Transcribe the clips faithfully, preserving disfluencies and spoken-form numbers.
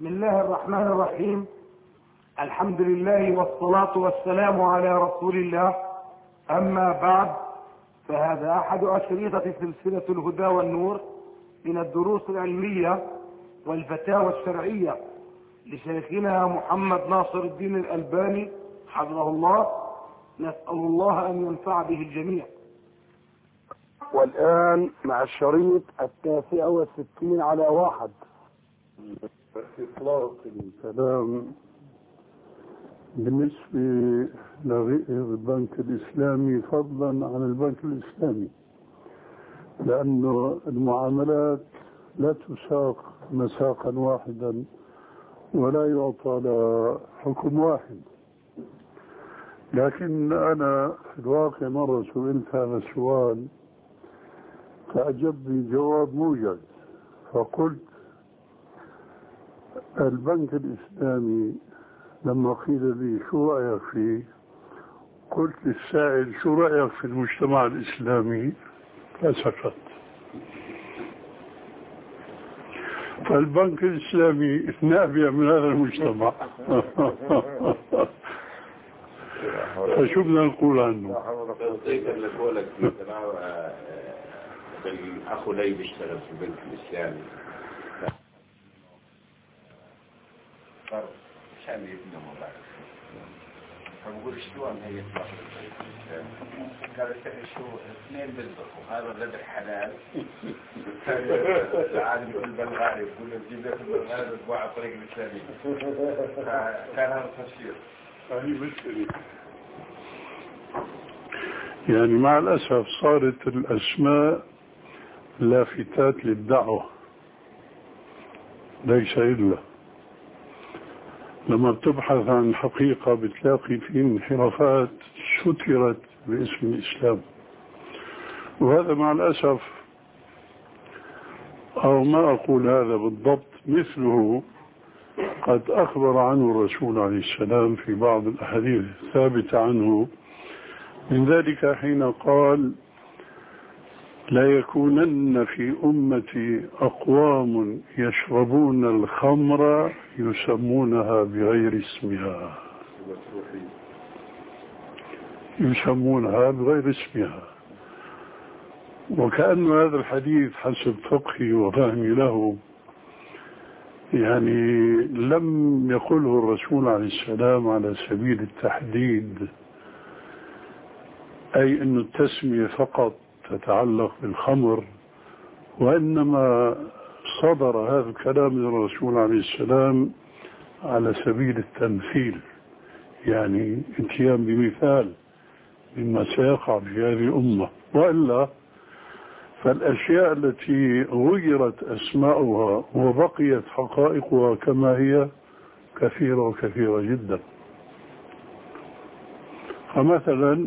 بسم الله الرحمن الرحيم. الحمد لله والصلاة والسلام على رسول الله. أما بعد، فهذا أحد أشرطة سلسلة الهدى والنور من الدروس العلمية والفتاوى الشرعية لشيخنا محمد ناصر الدين الألباني حفظه الله. نسأل الله أن ينفع به الجميع. والآن مع الشريط التاسع والستين على واحد. إطلاق الكلام بالنسبة لغير البنك الإسلامي فضلا عن البنك الإسلامي، لأن المعاملات لا تساق مساقا واحدا ولا يعطى لها حكم واحد. لكن أنا في الواقع مرة سئلت هذا السؤال فأجبني جواب موجز، فقلت البنك الإسلامي لما قيل لي شو رأيك فيه، قلت للسائل شو رأيك في المجتمع الإسلامي، فسكت. فالبنك الإسلامي نابع من هذا المجتمع. فشو بدنا نقول عنه؟ تصديقا لقولك الأخ لي بيشتغل في البنك الإسلامي عشان يبنوا مبارك، فبقول شو عم هي تطلع البنك الإسلامي؟ قال شو اثنين بيطبخوا، هذا غدر حلال العالم يقول بالغالي، يقول نجيب لك البلغاري بتباع على الطريق الإسلامي. فكان هذا التفسير. هذه مشكلة. يعني مع الأسف صارت الأسماء لافتات للدعوة ليس إلا لما بتبحث عن الحقيقة بتلاقي في انحرافات سترت باسم الإسلام. وهذا مع الأسف، أو ما أقول هذا بالضبط، مثله قد أخبر عنه الرسول عليه السلام في بعض الأحاديث الثابتة عنه، من ذلك حين قال: لا يكونن في أمتي أقوام يشربون الخمر يسمونها بغير اسمها يسمونها بغير اسمها وكأن هذا الحديث حسب فقهي وفهمي له يعني لم يقله الرسول عليه السلام على سبيل التحديد، أي أن التسمية فقط تتعلق بالخمر، وإنما صدر هذا الكلام من الرسول عليه السلام على سبيل التمثيل، يعني اتيان بمثال مما سيقع في هذه الأمة. وإلا فالأشياء التي غيرت أسماؤها وبقيت حقائقها كما هي كثيرة وكثيرة جدا. فمثلا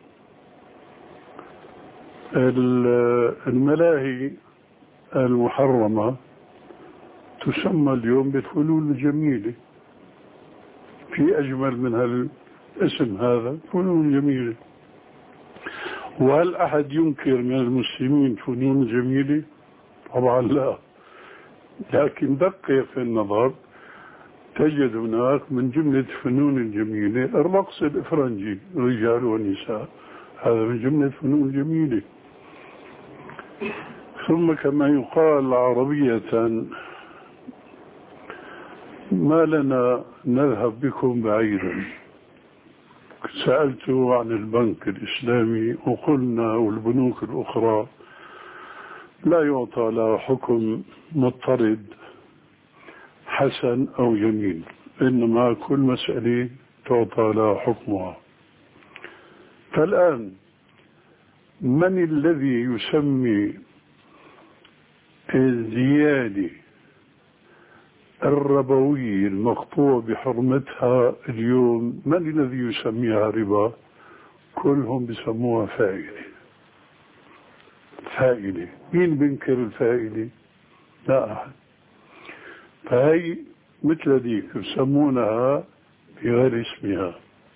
الملاهي المحرمة تسمى اليوم بالفنون الجميلة، في أجمل من الاسم هذا، فنون جميلة. وهل أحد ينكر من المسلمين فنون جميلة؟ طبعا لا. لكن دقق في النظر تجد هناك من جملة فنون الجميلة الرقص الإفرنجي رجال ونساء، هذا من جملة فنون الجميلة. ثم كما يقال عربية: ما لنا نذهب بكم بعيدا. سألته عن البنك الإسلامي وقلنا والبنوك الأخرى لا يعطى لها حكم مضطرد حسن أو جميل، إنما كل مسألة تعطى لها حكمها. فالآن من الذي يسمي الزيادة الربوية المقطوع بحرمتها اليوم، من الذي يسميها ربا؟ كلهم بيسموها فائدة. فائدة، مين بينكر الفائدة؟ لا أحد. فهي مثل ذيك يسمونها بغير اسمها،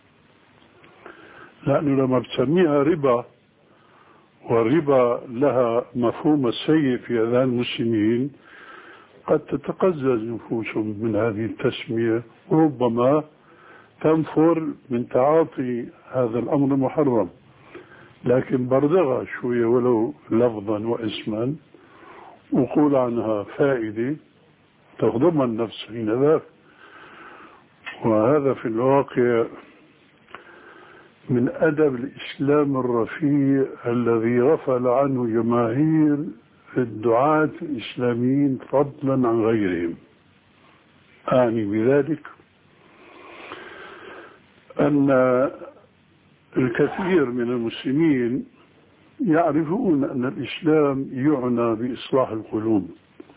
لأنه لما بتسميها ربا، والربا لها مفهوم السيء في أذهان المسلمين، قد تتقزز نفوسهم من هذه التسمية، وربما تنفر من تعاطي هذا الأمر المحرم، لكن بردغها شوية ولو لفظا واسما، وقول عنها فائدة تخدمها النفس حين ذاك. وهذا في الواقع من أدب الإسلام الرفيع الذي غفل عنه جماهير الدعاة الإسلاميين فضلا عن غيرهم. أعني بذلك أن الكثير من المسلمين يعرفون أن الإسلام يعنى بإصلاح القلوب،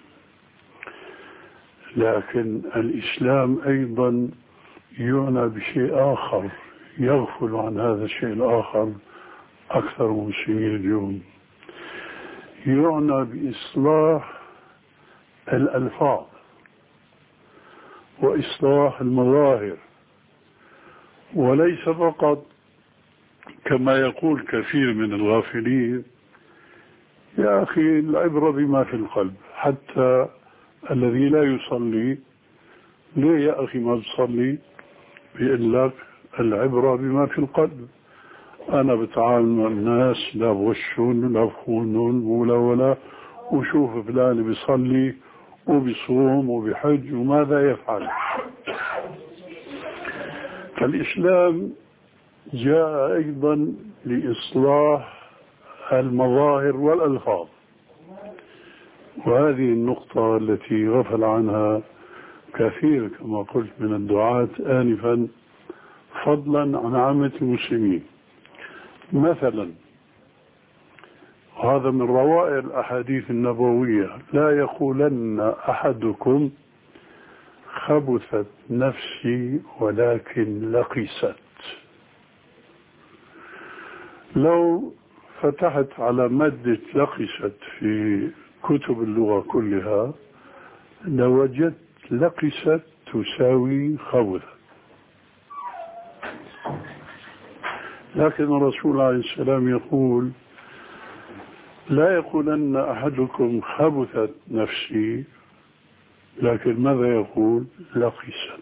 لكن الإسلام أيضا يعنى بشيء آخر، يغفل عن هذا الشيء الآخر أكثر المسلمين اليوم. يعنى بإصلاح الألفاظ وإصلاح المظاهر، وليس فقط كما يقول كثير من الغافلين يا أخي العبرة بما في القلب. حتى الذي لا يصلي ليه يا أخي ما تصلي؟ بيقول لك العبرة بما في القلب. أنا بتعامل مع الناس لا بغشون لا بخونون ولا ولا، وشوف فلان بيصلي وبيصوم وبيحج وماذا يفعل. فالإسلام جاء أيضا لإصلاح المظاهر والألفاظ، وهذه النقطة التي غفل عنها كثير كما قلت من الدعاة آنفا فضلا عن عامة المسلمين. مثلا هذا من روائع الأحاديث النبوية: لا يقولن أحدكم خبثت نفسي ولكن لقست. لو فتحت على مادة لقست في كتب اللغة كلها لوجدت لقست تساوي خبثت، لكن الرسول عليه السلام يقول لا يقولن أحدكم خبثت نفسي، لكن ماذا يقول؟ لقست.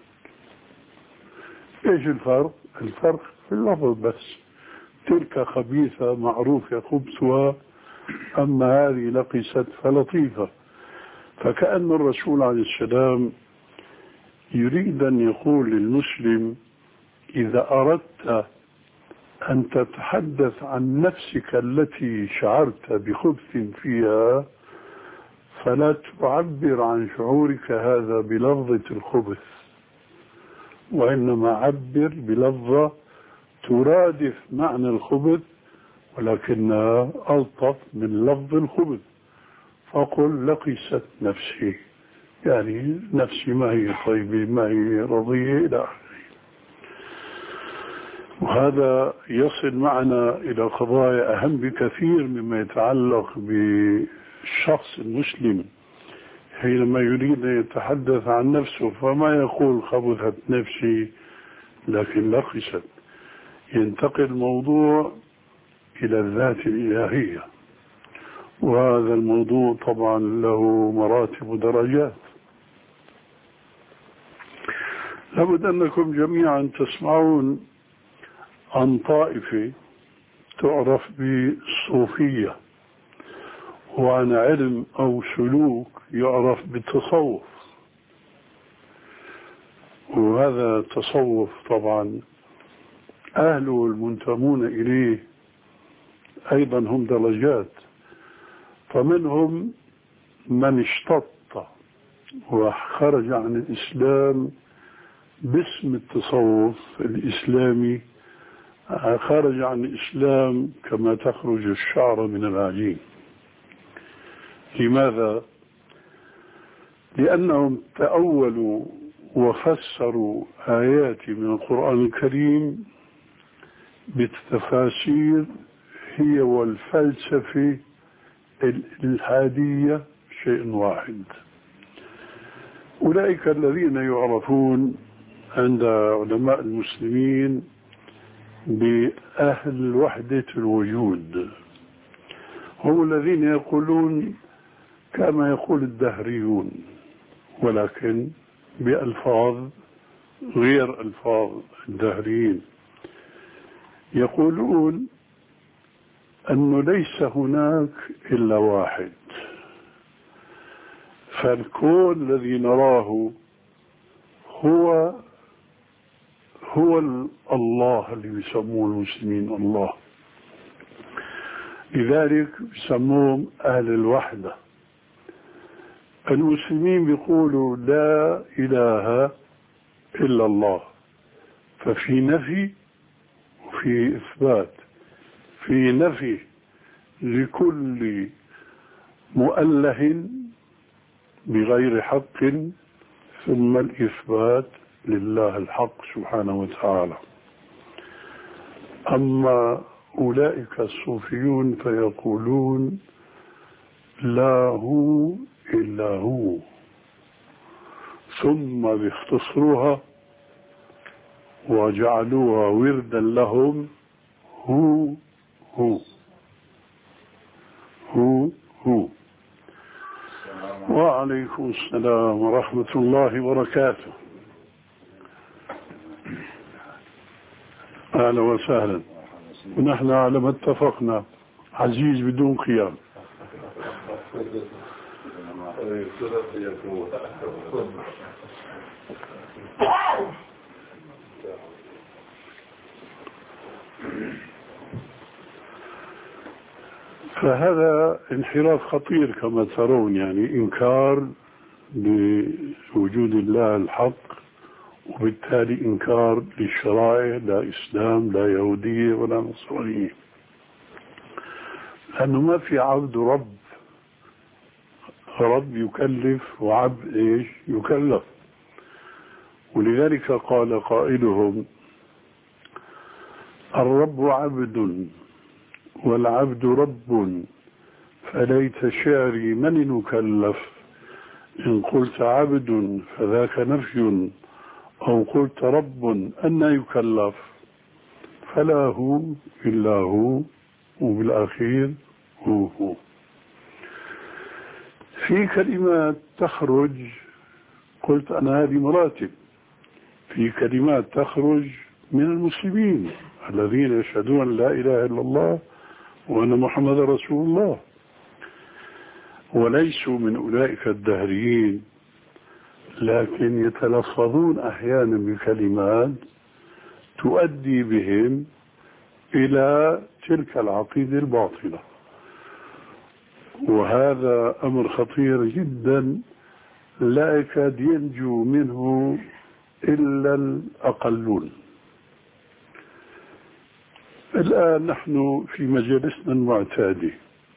ايش الفرق؟ الفرق في اللفظ بس. تلك خبيثة معروفة خبثها، أما هذه لقست فلطيفة. فكأن الرسول عليه السلام يريد أن يقول للمسلم إذا أردت أن تتحدث عن نفسك التي شعرت بخبث فيها فلا تعبر عن شعورك هذا بلفظة الخبث، وإنما عبر بلفظة ترادف معنى الخبث ولكنها ألطف من لفظ الخبث. فقل لقست نفسي، يعني نفسي ما هي طيبة ما هي رضية إلى آخره. وهذا يصل معنا إلى قضايا أهم بكثير مما يتعلق بالشخص المسلم حينما يريد أن يتحدث عن نفسه، فما يقول خبثت نفسي لكن لقست. ينتقل الموضوع إلى الذات الإلهية، وهذا الموضوع طبعا له مراتب ودرجات. لابد أنكم جميعا تسمعون عن طائفة تعرف بالصوفية، وعن علم أو سلوك يعرف بالتصوف. وهذا التصوف طبعا أهله المنتمون إليه أيضا هم درجات، فمنهم من اشتط وخرج عن الإسلام باسم التصوف الإسلامي، خرج عن الإسلام كما تخرج الشعر من العجين. لماذا؟ لأنهم تأولوا وفسروا آيات من القرآن الكريم بالتفاسير هي والفلسفة الإلحادية شيء واحد. أولئك الذين يعرفون عند علماء المسلمين بأهل وحدة الوجود، هم الذين يقولون كما يقول الدهريون ولكن بألفاظ غير ألفاظ الدهريين. يقولون أنه ليس هناك إلا واحد، فالكون الذي نراه هو هو الله اللي يسموه المسلمين الله، لذلك يسموهم أهل الوحدة. المسلمين بيقولوا لا إله إلا الله، ففي نفي وفي إثبات. في نفي لكل مؤله بغير حق، ثم الإثبات لله الحق سبحانه وتعالى. أما أولئك الصوفيون فيقولون لا هو إلا هو، ثم بيختصروها وجعلوها وردا لهم، هو هو هو هو. وعليكم السلام ورحمة الله وبركاته. أهلا وسهلا. ونحن على ما اتفقنا عزيز بدون قيام. فهذا انحراف خطير كما ترون، يعني إنكار بوجود الله الحق، وبالتالي إنكار للشرائع، لا إسلام لا يهودية ولا نصرانية، لأنه ما في عبد رب رب يكلف وعبد إيش يكلف. ولذلك قال قائلهم الرب عبد والعبد رب، فليت شعري من المكلف، إن قلت عبد فذاك نفي، أو قلت رب أن يكلف، فلا هو إلا هو، وبالأخير هو هو. في كلمات تخرج، قلت أنا هذه مراتب، في كلمات تخرج من المسلمين الذين يشهدون لا إله إلا الله وأن محمد رسول الله، وليسوا من أولئك الدهريين، لكن يتلفظون أحيانا بكلمات تؤدي بهم إلى تلك العقيدة الباطلة، وهذا أمر خطير جدا لا يكاد ينجو منه إلا الأقلون. الآن نحن في مجلسنا المعتاد،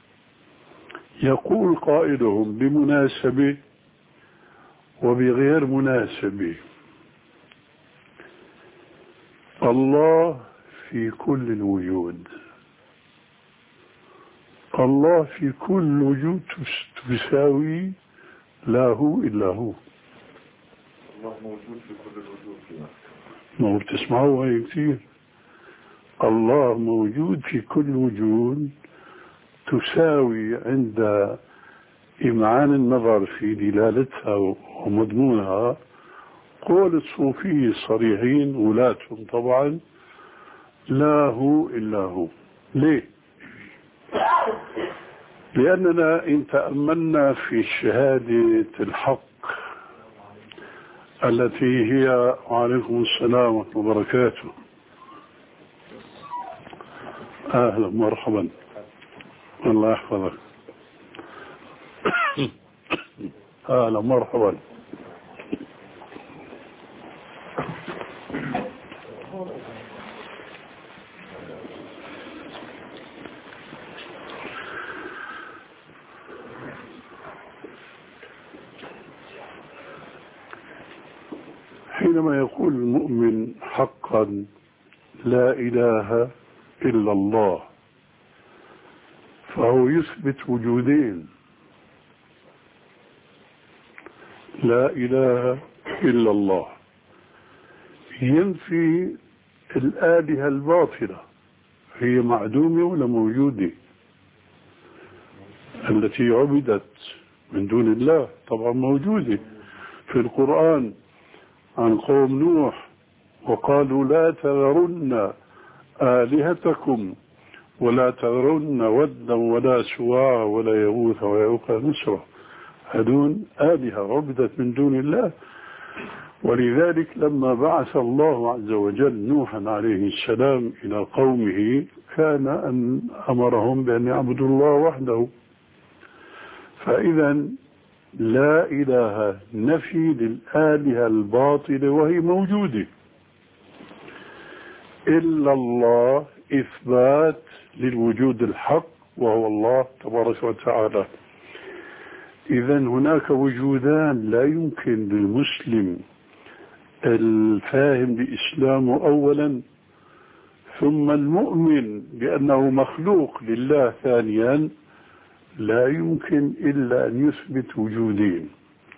يقول قائلهم بمناسبة وبغير مناسبة: الله في كل الوجود، الله في كل وجود تساوي لا هو إلا هو. الله موجود في كل الوجود. ما هو بتسمعوا هاي كثير، الله موجود في كل وجود تساوي عند إمعان النظر في دلالتها ومضمونها قول الصوفية الصريحين ولاتهم طبعا لا هو إلا هو. ليه؟ لأننا إن تأملنا في شهادة الحق التي هي وعليكم السلام ورحمة الله وبركاته. أهلا مرحبا، الله يحفظك. أهلا مرحبا. حينما يقول المؤمن حقا لا إله إلا الله، فهو يثبت وجودين: لا إله إلا الله، ينفي الآلهة الباطلة، هي معدومة ولا موجودة؟ التي عبدت من دون الله طبعا موجودة، في القرآن عن قوم نوح وقالوا لا تذرن آلهتكم ولا تذرن ودا ولا سواع ولا يغوث ويعوق نسرا، هذون آلهة عبدت من دون الله. ولذلك لما بعث الله عز وجل نوحا عليه السلام إلى قومه كان أن أمرهم بأن يعبدوا الله وحده. فإذا لا إله نفي للآلهة الباطلة وهي موجودة، إلا الله إثبات للوجود الحق وهو الله تبارك وتعالى. إذا هناك وجودان لا يمكن للمسلم الفاهم لإسلامه أولا ثم المؤمن بأنه مخلوق لله ثانيا، لا يمكن إلا أن يثبت وجودين.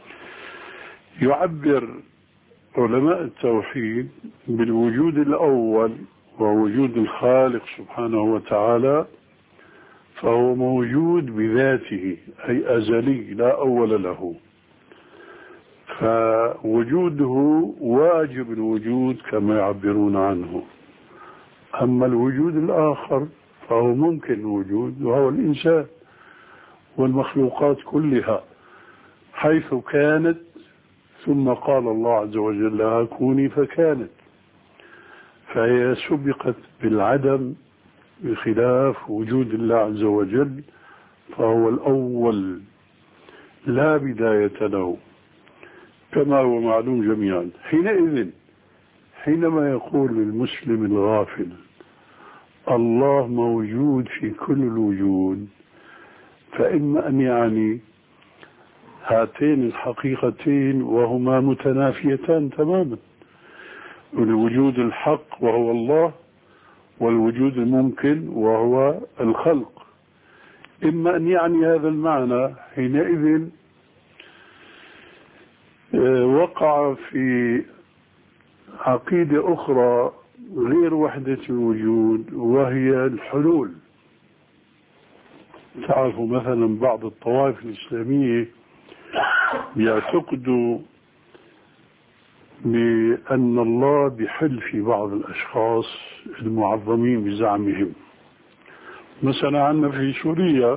يعبر علماء التوحيد بالوجود الأول ووجود الخالق سبحانه وتعالى، فهو موجود بذاته أي أزلي لا أول له، فوجوده واجب الوجود كما يعبرون عنه. أما الوجود الآخر فهو ممكن الوجود وهو الإنسان والمخلوقات كلها حيث كانت ثم قال الله عز وجل لها كوني فكانت، فهي سبقت بالعدم بخلاف وجود الله عز وجل فهو الأول لا بداية له كما هو معلوم جميعا. حينئذ حينما يقول للمسلم الغافل الله موجود في كل الوجود، فإما أن يعني هاتين الحقيقتين وهما متنافيتان تماما، الوجود الحق وهو الله والوجود الممكن وهو الخلق. إما أن يعني هذا المعنى، حينئذ وقع في عقيدة أخرى غير وحدة الوجود وهي الحلول. تعرفوا مثلا بعض الطوائف الإسلامية يعتقدوا بأن الله بحل في بعض الأشخاص المعظمين بزعمهم. مثلا عندنا في سوريا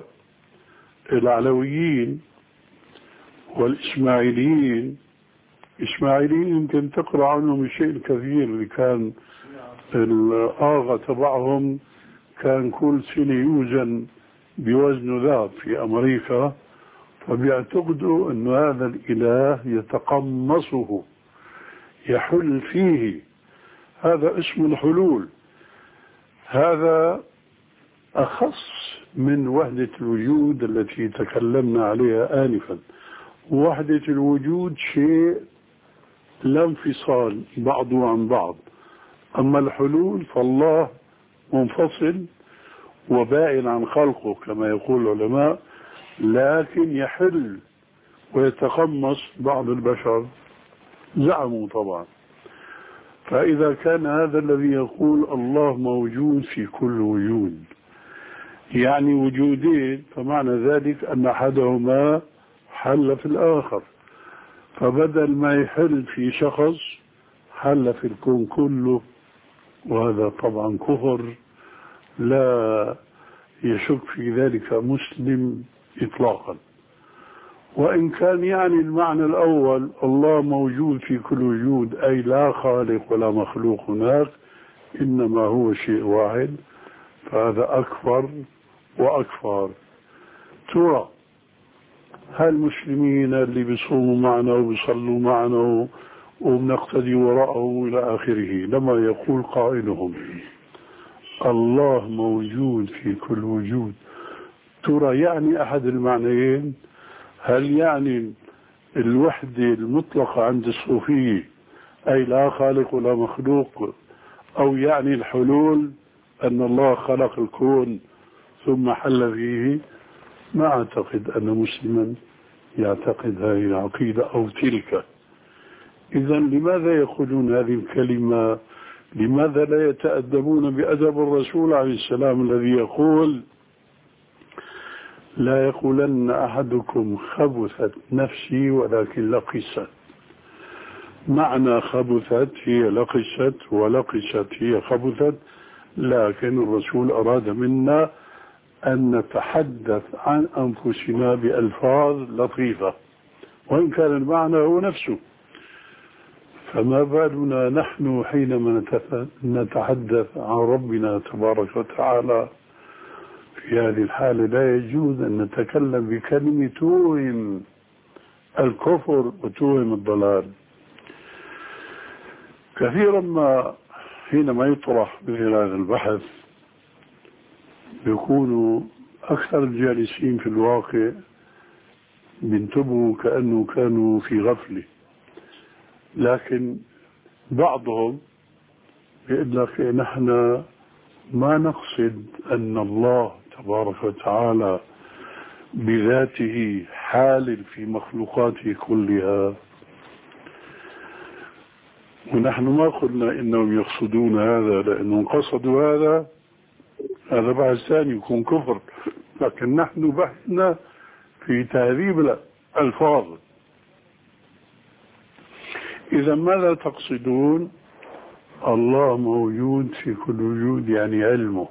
العلويين والإسماعيليين، إسماعيليين يمكن تقرأ عنهم الشيء الكثير، اللي كان الآغا تبعهم كان كل سنة يوزن بوزن ذهب في أمريكا، فبيعتقدوا أن هذا الإله يتقمصه يحل فيه، هذا اسم الحلول. هذا أخص من وحدة الوجود التي تكلمنا عليها آنفا. وحدة الوجود شيء لا انفصال بعضه عن بعض، أما الحلول فالله منفصل وبائن عن خلقه كما يقول العلماء، لكن يحل ويتقمص بعض البشر زعموا طبعا. فإذا كان هذا الذي يقول الله موجود في كل وجود يعني وجودين، فمعنى ذلك أن أحدهما حل في الآخر، فبدل ما يحل في شخص حل في الكون كله، وهذا طبعا كفر لا يشك في ذلك مسلم إطلاقا. وإن كان يعني المعنى الأول الله موجود في كل وجود أي لا خالق ولا مخلوق هناك، إنما هو شيء واحد، فهذا أكبر وأكبر. ترى هل المسلمين اللي بيصوموا معنا وبيصلوا معنا وبنقتدي وراءه إلى آخره لما يقول قائلهم الله موجود في كل وجود، ترى يعني أحد المعنيين؟ هل يعني الوحدة المطلقة عند الصوفية أي لا خالق ولا مخلوق، أو يعني الحلول أن الله خلق الكون ثم حل فيه؟ ما أعتقد أن مسلما يعتقد هذه العقيدة أو تلك. إذا لماذا يقولون هذه الكلمة؟ لماذا لا يتأدبون بأدب الرسول عليه السلام الذي يقول لا يقولن أحدكم خبثت نفسي ولكن لقست، معنى خبثت هي لقشت ولقشت هي خبثت، لكن الرسول أراد منا أن نتحدث عن أنفسنا بألفاظ لطيفة وإن كان المعنى هو نفسه. فما بالنا نحن حينما نتحدث عن ربنا تبارك وتعالى؟ في هذه الحالة لا يجوز أن نتكلم بكلمة توهم الكفر وتوهم الضلال. كثيرا ما حينما يطرح مثل هذا البحث يكون أكثر الجالسين في الواقع بينتبهوا كأنه كانوا في غفلة، لكن بعضهم يقول لك نحن ما نقصد أن الله تبارك وتعالى بذاته حال في مخلوقاته كلها، ونحن ما قلنا إنهم يقصدون هذا، لأنهم قصدوا هذا هذا بحث ثاني يكون كفر، لكن نحن بحثنا في تهذيب الألفاظ. إذا ماذا تقصدون؟ الله موجود في كل وجود، يعني علمه.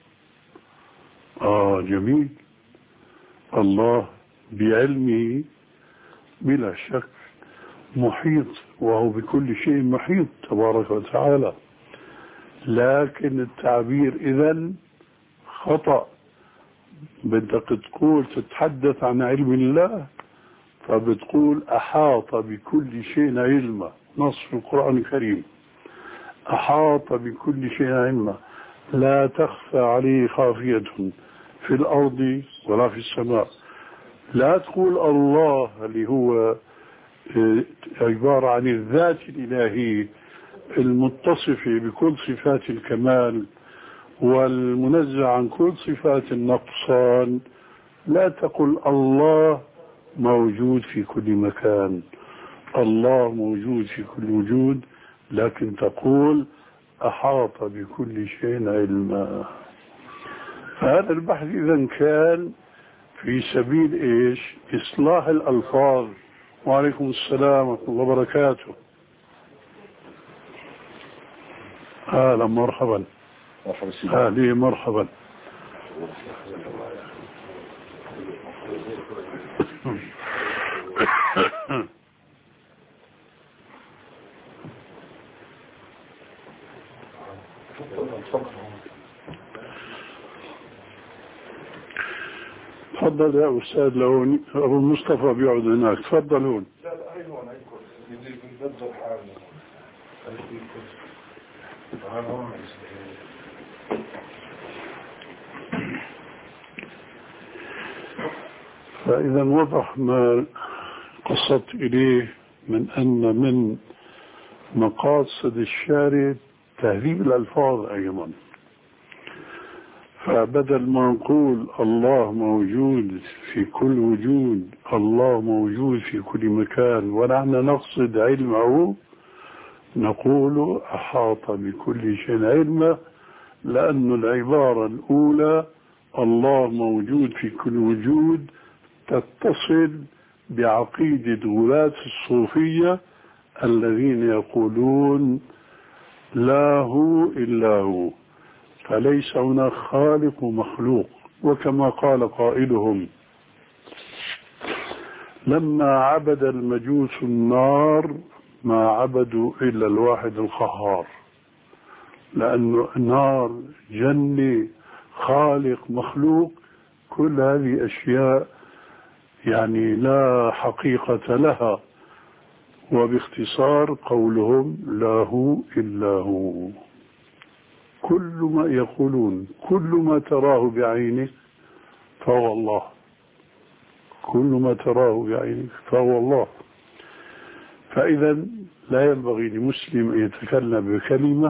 آه جميل، الله بعلمه بلا شك محيط، وهو بكل شيء محيط تبارك وتعالى، لكن التعبير إذن خطأ. بدك تقول تتحدث عن علم الله فبتقول أحاط بكل شيء علما، نص في القرآن الكريم، أحاط بكل شيء علما لا تخفى عليه خافية في الأرض ولا في السماء. لا تقول الله اللي هو عبارة عن الذات الإلهية المتصفة بكل صفات الكمال والمنزه عن كل صفات النقصان. لا تقل الله موجود في كل مكان، الله موجود في كل وجود، لكن تقول أحاط بكل شيء علما. فهذا البحث إذن كان في سبيل إيش؟ إصلاح الألفاظ. وعليكم السلام ورحمة الله وبركاته. أهلا مرحبا. أهلا مرحبا. تفضل يا أستاذ لهون، أبو مصطفى بيقعد هناك، تفضلون. لا لا أيوة أيكم اللي بنبذل حالنا. فإذا وضح ما قصدت إليه من أن من مقاصد الشارع تهذيب الألفاظ أيضا. فبدل ما نقول الله موجود في كل وجود، الله موجود في كل مكان، ونحن نقصد علمه، نقول أحاط بكل شيء علما، لأن العبارة الأولى الله موجود في كل وجود تتصل بعقيدة غلاة الصوفية الذين يقولون لا هو إلا هو، فليس هناك خالق ومخلوق. وكما قال قائلهم لما عبد المجوس النار ما عبدوا إلا الواحد القهار، لأن النار جنة خالق مخلوق كل هذه أشياء يعني لا حقيقة لها. وباختصار قولهم لا هو إلا هو. كل ما يقولون كل ما تراه بعينك فهو الله، كل ما تراه بعينك فهو الله. فإذا لا ينبغي لمسلم أن يتكلم بكلمة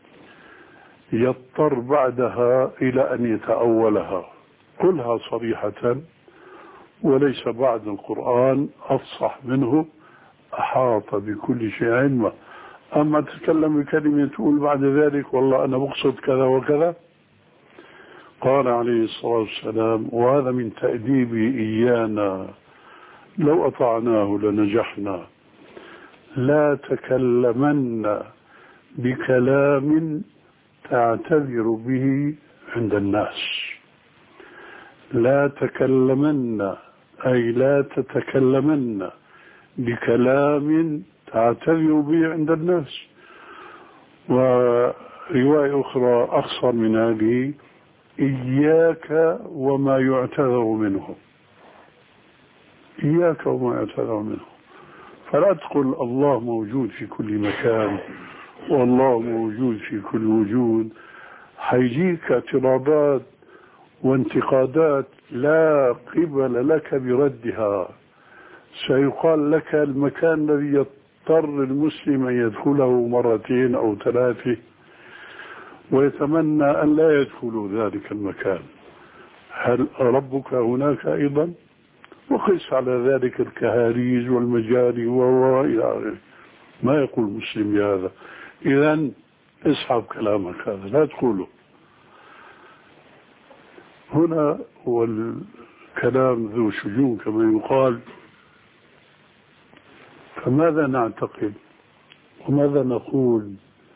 يضطر بعدها إلى أن يتأولها. قلها صريحة، وليس بعد القرآن أفصح منه أحاط بكل شيء علما. أما تتكلم بكلمة تقول بعد ذلك والله أنا بقصد كذا وكذا. قال عليه الصلاة والسلام وهذا من تأديبه إيانا لو أطعناه لنجحنا لا تكلمن بكلام تعتذر به عند الناس. لا تكلمن أي لا تتكلمن بكلام تعتذر به عند الناس. ورواية أخرى أخصر من هذه: إياك وما يعتذر منه. إياك وما يعتذر منه. فلا تقل الله موجود في كل مكان والله موجود في كل وجود، حيجيك اعتراضات وانتقادات لا قبل لك بردها. سيقال لك المكان الذي يضطر المسلم أن يدخله مرتين أو ثلاثة ويتمنى أن لا يدخل ذلك المكان، هل ربك هناك أيضا؟ وقس على ذلك الكهاريج والمجاري وإلى آخره. ما يقول المسلم بهذا؟ إذن اسحب كلامك هذا، لا تقوله. هنا هو الكلام ذو شجون كما يقال. فماذا نعتقد وماذا نقول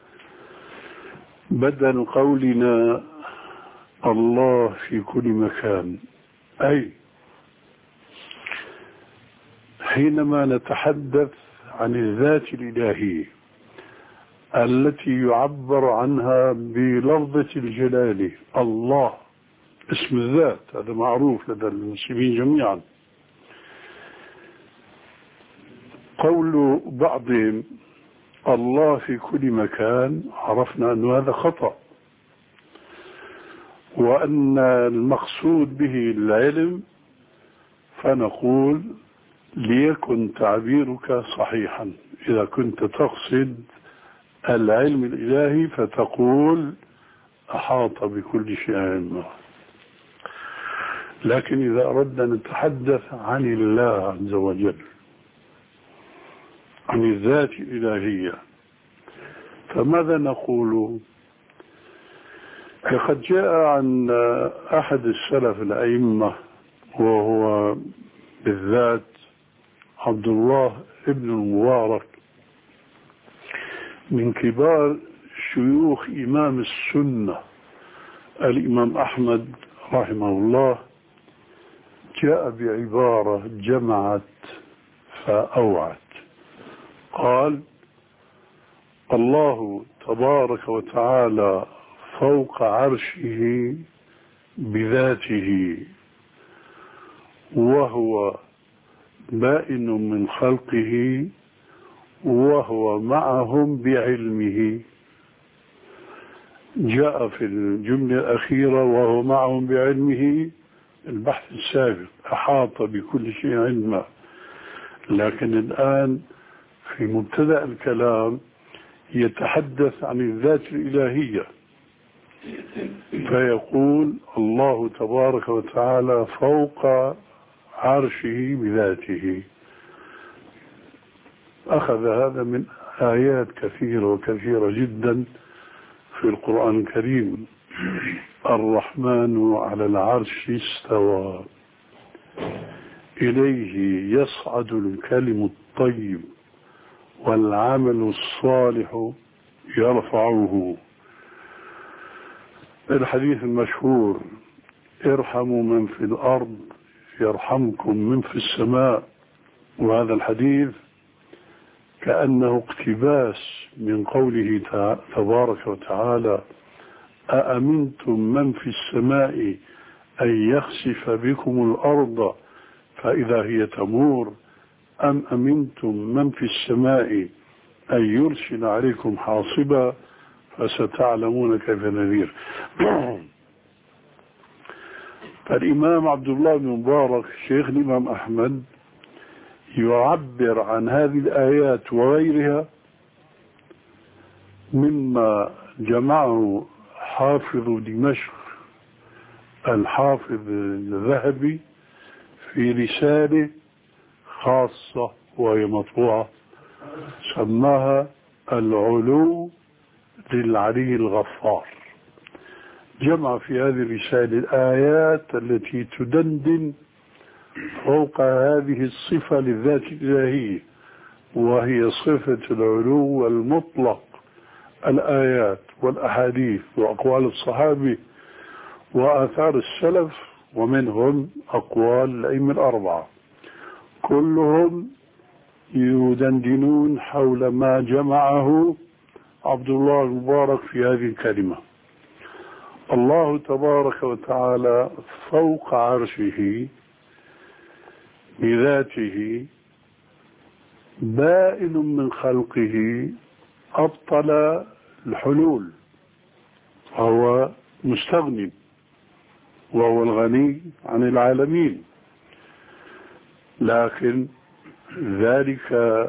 بدل قولنا الله في كل مكان؟ أي حينما نتحدث عن الذات الإلهية التي يعبر عنها بلفظة الجلال الله، اسم الذات، هذا معروف لدى المسلمين جميعا. قول بعضهم الله في كل مكان عرفنا أن هذا خطأ، وأن المقصود به العلم، فنقول ليكن تعبيرك صحيحا. إذا كنت تقصد العلم الإلهي فتقول أحاط بكل شيء علما. لكن إذا أردنا نتحدث عن الله عز وجل، عن الذات الإلهية، فماذا نقول؟ لقد جاء عن أحد السلف الأئمة وهو بالذات عبد الله ابن المبارك من كبار شيوخ إمام السنة الإمام أحمد رحمه الله، جاء بعبارة جمعت فأوعت. قال: الله تبارك وتعالى فوق عرشه بذاته، وهو بائن من خلقه، وهو معهم بعلمه. جاء في الجملة الأخيرة وهو معهم بعلمه البحث السابق، أحاط بكل شيء علما. لكن الآن في مبتدأ الكلام يتحدث عن الذات الإلهية، فيقول الله تبارك وتعالى فوق عرشه بذاته. أخذ هذا من آيات كثيرة وكثيرة جدا في القرآن الكريم. الرحمن على العرش استوى، إليه يصعد الكلم الطيب والعمل الصالح يرفعه. الحديث المشهور: ارحموا من في الأرض يرحمكم من في السماء. وهذا الحديث كأنه اقتباس من قوله تبارك وتعالى: أأمنتم من في السماء أن يخسف بكم الأرض فإذا هي تمور، أم أمنتم من في السماء أن يرسل عليكم حاصبا فستعلمون كيف نذير. فالإمام عبد الله بن مبارك شيخ الإمام أحمد يعبر عن هذه الآيات وغيرها مما جمعه حافظ دمشق الحافظ الذهبي في رسالة خاصة وهي مطبوعة سماها العلو للعلي الغفار. جمع في هذه الرسالة الآيات التي تدندن فوق هذه الصفة للذات الإلهية، وهي صفة العلو المطلق، الآيات والأحاديث وأقوال الصحابة وآثار السلف، ومنهم أقوال الأئمة الأربعة، كلهم يدندنون حول ما جمعه عبد الله المبارك في هذه الكلمة. الله تبارك وتعالى فوق عرشه بذاته بائن من خلقه، أبطل الحلول، هو مستغني وهو الغني عن العالمين، لكن ذلك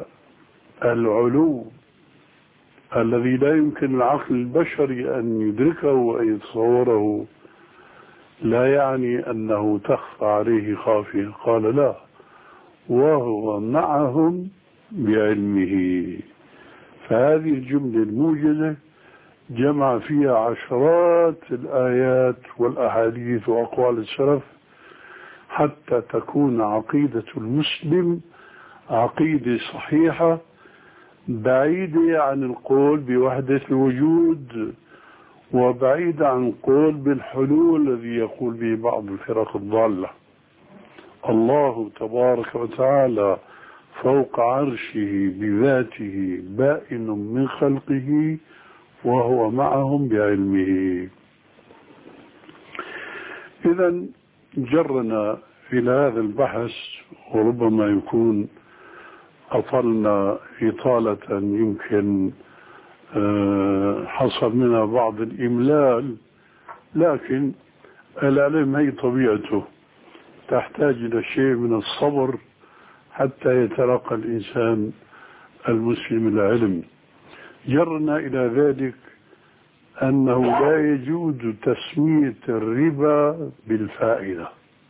العلو الذي لا يمكن العقل البشري أن يدركه وأن يتصوره لا يعني أنه تخفى عليه خافية. قال لا، وهو معهم بعلمه. فهذه الجملة الموجزة جمع فيها عشرات الآيات والأحاديث وأقوال السلف حتى تكون عقيدة المسلم عقيدة صحيحة بعيدة عن القول بوحدة الوجود، وبعيدة عن القول بالحلول الذي يقول به بعض الفرق الضالة. الله تبارك وتعالى فوق عرشه بذاته بائن من خلقه وهو معهم بعلمه. إذا جرنا إلى هذا البحث، وربما يكون أطلنا إطالة يمكن حصل منها بعض الإملال، لكن العلم هي طبيعته تحتاج إلى شيء من الصبر حتى يتلقى الإنسان المسلم العلم. جرنا إلى ذلك أنه لا يجوز تسمية الربا بالفائدة،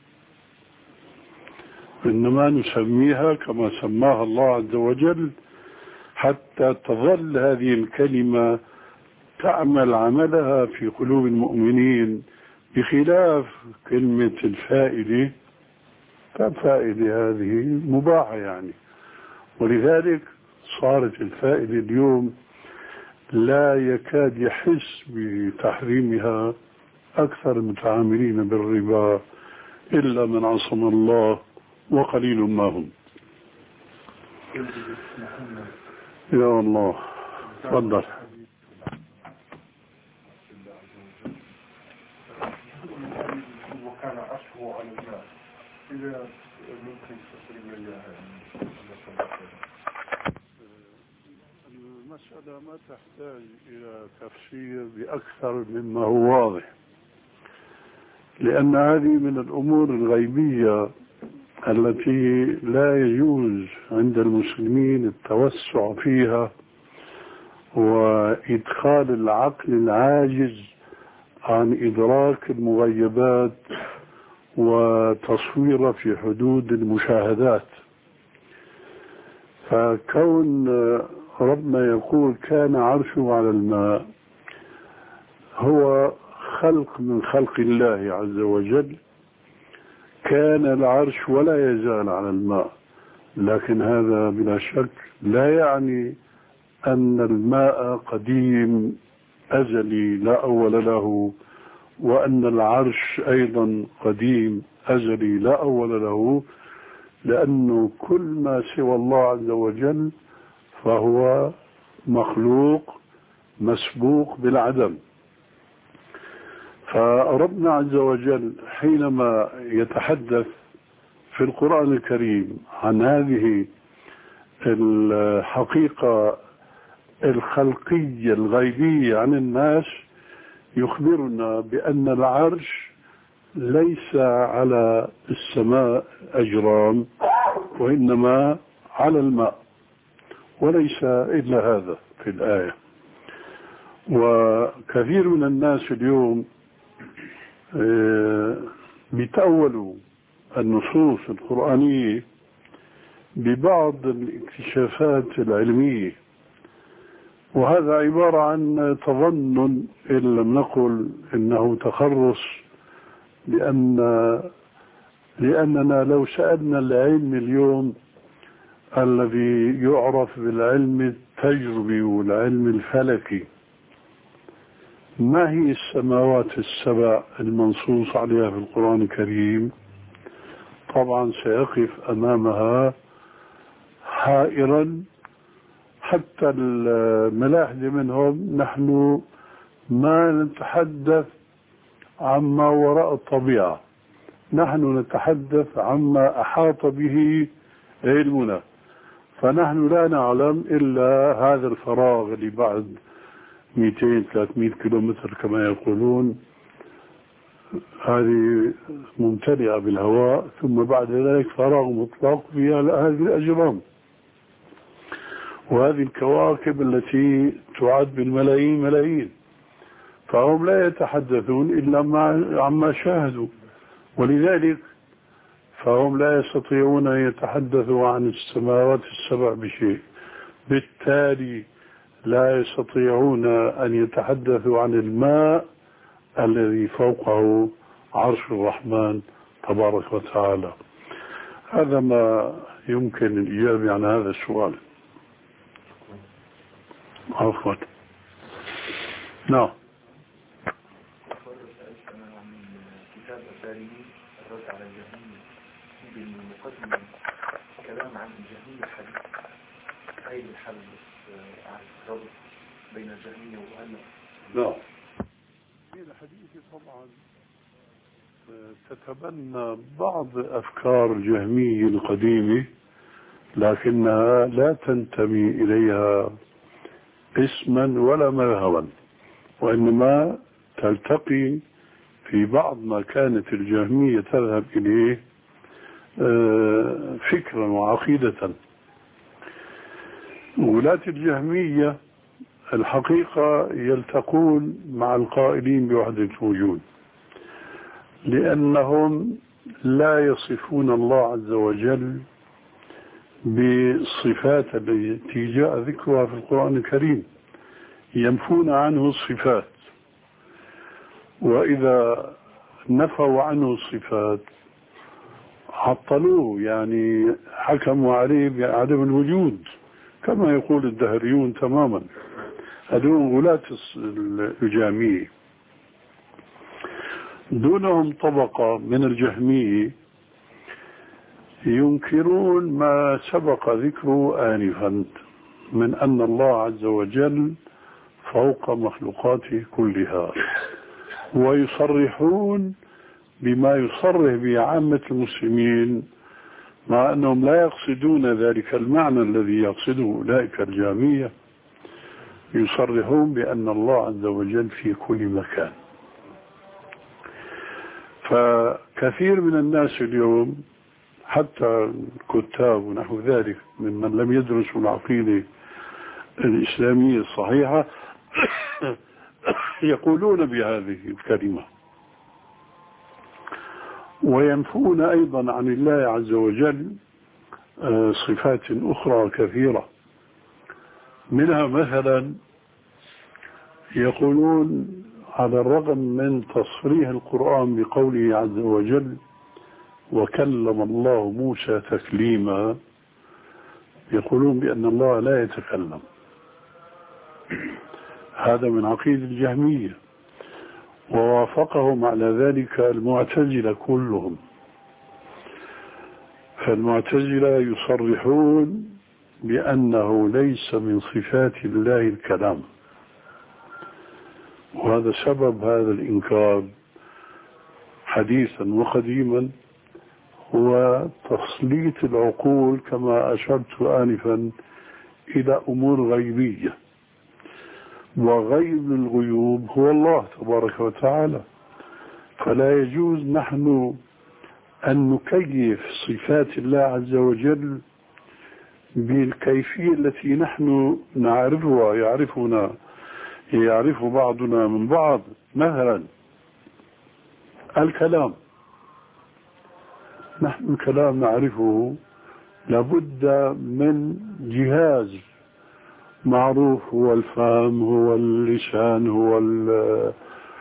إنما نسميها كما سماها الله عز وجل حتى تظل هذه الكلمة تعمل عملها في قلوب المؤمنين، بخلاف كلمة الفائدة. فالفائدة هذه مباحة يعني، ولذلك صارت الفائدة اليوم لا يكاد يحس بتحريمها أكثر المتعاملين بالربا إلا من عصم الله وقليل ما هم. يا الله تفضل. وكان عرشه على الماء، إذا ممكن تفسير لي المسألة ما تحتاج إلى تفسير بأكثر مما هو واضح، لأن هذه من الأمور الغيبية التي لا يجوز عند المسلمين التوسع فيها وإدخال العقل العاجز عن إدراك المغيبات وتصوير في حدود المشاهدات. فكون ربنا يقول كان عرشه على الماء هو خلق من خلق الله عز وجل، كان العرش ولا يزال على الماء، لكن هذا بلا شك لا يعني أن الماء قديم أزلي لا أول له، وأن العرش أيضا قديم أزلي لا أول له، لأنه كل ما سوى الله عز وجل فهو مخلوق مسبوق بالعدم. فربنا عز وجل حينما يتحدث في القرآن الكريم عن هذه الحقيقة الخلقية الغيبية عن الناس يخبرنا بأن العرش ليس على السماء أجرام، وإنما على الماء، وليس إلا هذا في الآية. وكثير من الناس اليوم بيتأولوا النصوص القرآنية ببعض الاكتشافات العلمية، وهذا عبارة عن تظنن إن لم نقل إنه تخرص، لأن لأننا لو سألنا العلم اليوم الذي يعرف بالعلم التجربي والعلم الفلكي. ما هي السماوات السبع المنصوص عليها في القرآن الكريم؟ طبعا سيقف أمامها حائرا، حتى الملاحدة منهم. نحن ما نتحدث عما وراء الطبيعة، نحن نتحدث عما أحاط به علمنا، فنحن لا نعلم إلا هذا الفراغ اللي بعد مئتين ثلاثمئة كيلومتر كما يقولون، هذه ممتلئة بالهواء، ثم بعد ذلك فراغ مطلق فيها هذه الأجرام وهذه الكواكب التي تعد بالملايين ملايين. فهم لا يتحدثون إلا عما شاهدوا، ولذلك فهم لا يستطيعون أن يتحدثوا عن السماوات السبع بشيء، بالتالي لا يستطيعون أن يتحدثوا عن الماء الذي فوقه عرش الرحمن تبارك وتعالى. هذا ما يمكن الإجابة عن هذا السؤال. عفوا. نعم. كتاب الدارمي الرد على الجهمية بالمقدمة كلام عن الجهمية الحديث، أي الحل عن الربط بين الجهمية وأهل. نعم. في الحديث طبعا تتبنى بعض أفكار الجهمية القديمة، لكنها لا تنتمي إليها اسما ولا مذهبا، وإنما تلتقي في بعض ما كانت الجهمية تذهب إليه فكرا وعقيدة. ولاة الجهمية الحقيقة يلتقون مع القائلين بوحدة الوجود، لأنهم لا يصفون الله عز وجل بالصفات التي جاء ذكرها في القرآن الكريم، ينفون عنه الصفات، وإذا نفوا عنه الصفات عطلوه، يعني حكموا عليه بعدم الوجود كما يقول الدهريون تماما. هذول غلاة الجهمية. دونهم طبقة من الجهمية ينكرون ما سبق ذكره آنفا من أن الله عز وجل فوق مخلوقاته كلها، ويصرحون بما يصرح به عامة المسلمين، مع أنهم لا يقصدون ذلك المعنى الذي يقصده أولئك الجهمية. يصرحون بأن الله عز وجل في كل مكان. فكثير من الناس اليوم حتى الكتاب ونحو ذلك ممن لم يدرسوا العقيدة الإسلامية الصحيحة يقولون بهذه الكلمة، وينفون أيضا عن الله عز وجل صفات أخرى كثيرة. منها مثلا يقولون على الرغم من تصريح القرآن بقوله عز وجل وكلم الله موسى تكليما، يقولون بأن الله لا يتكلم. هذا من عقيدة الجهمية، ووافقهم على ذلك المعتزلة كلهم. فالمعتزلة يصرحون بأنه ليس من صفات الله الكلام، وهذا سبب هذا الإنكار حديثا وقديما هو تسليط العقول كما أشرت آنفا إلى أمور غيبية، وغيب الغيوب هو الله تبارك وتعالى. فلا يجوز نحن أن نكيف صفات الله عز وجل بالكيفية التي نحن نعرفها، يعرفنا يعرف بعضنا من بعض. مثلا الكلام، نحن الكلام نعرفه لابد من جهاز معروف، هو الفم، هو اللسان، هو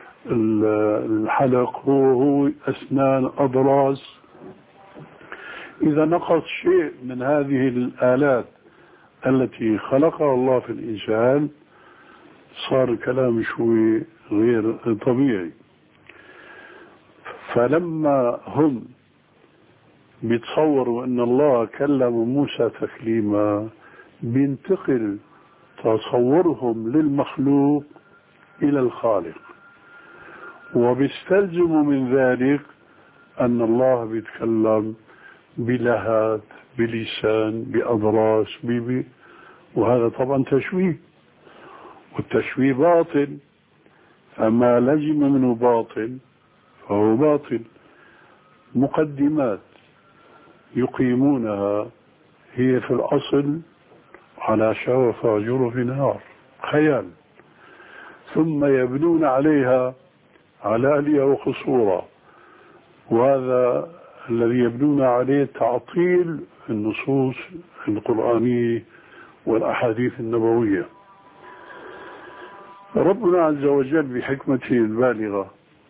الحلق، هو, هو أسنان، أضراس. إذا نقص شيء من هذه الآلات التي خلقها الله في الإنسان صار الكلام شوي غير طبيعي. فلما هم بيتصوروا أن الله كلم موسى تكليما بينتقل تصورهم للمخلوق إلى الخالق، وبيستلزموا من ذلك أن الله بيتكلم بلهات بلسان بأضراس بيبي، وهذا طبعا تشويه، والتشويه باطل، فما لزم منه باطل فهو باطل. مقدمات يقيمونها هي في الأصل على شوفة جرف نار خيال، ثم يبنون عليها علالية وقصورا، وهذا الذي يبنون عليه تعطيل النصوص القرآنية والأحاديث النبوية. ربنا عز وجل بحكمته البالغة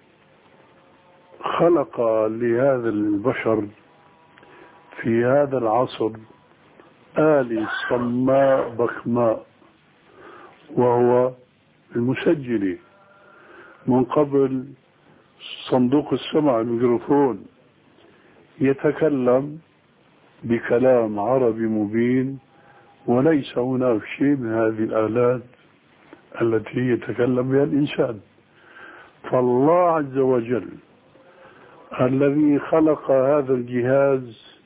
خلق لهذا البشر في هذا العصر آلة صماء بكماء، وهو المسجل من قبل صندوق السمع الميكروفون، يتكلم بكلام عربي مبين، وليس هناك شيء من هذه الآلات التي يتكلم بها الإنسان. فالله عز وجل الذي خلق هذا الجهاز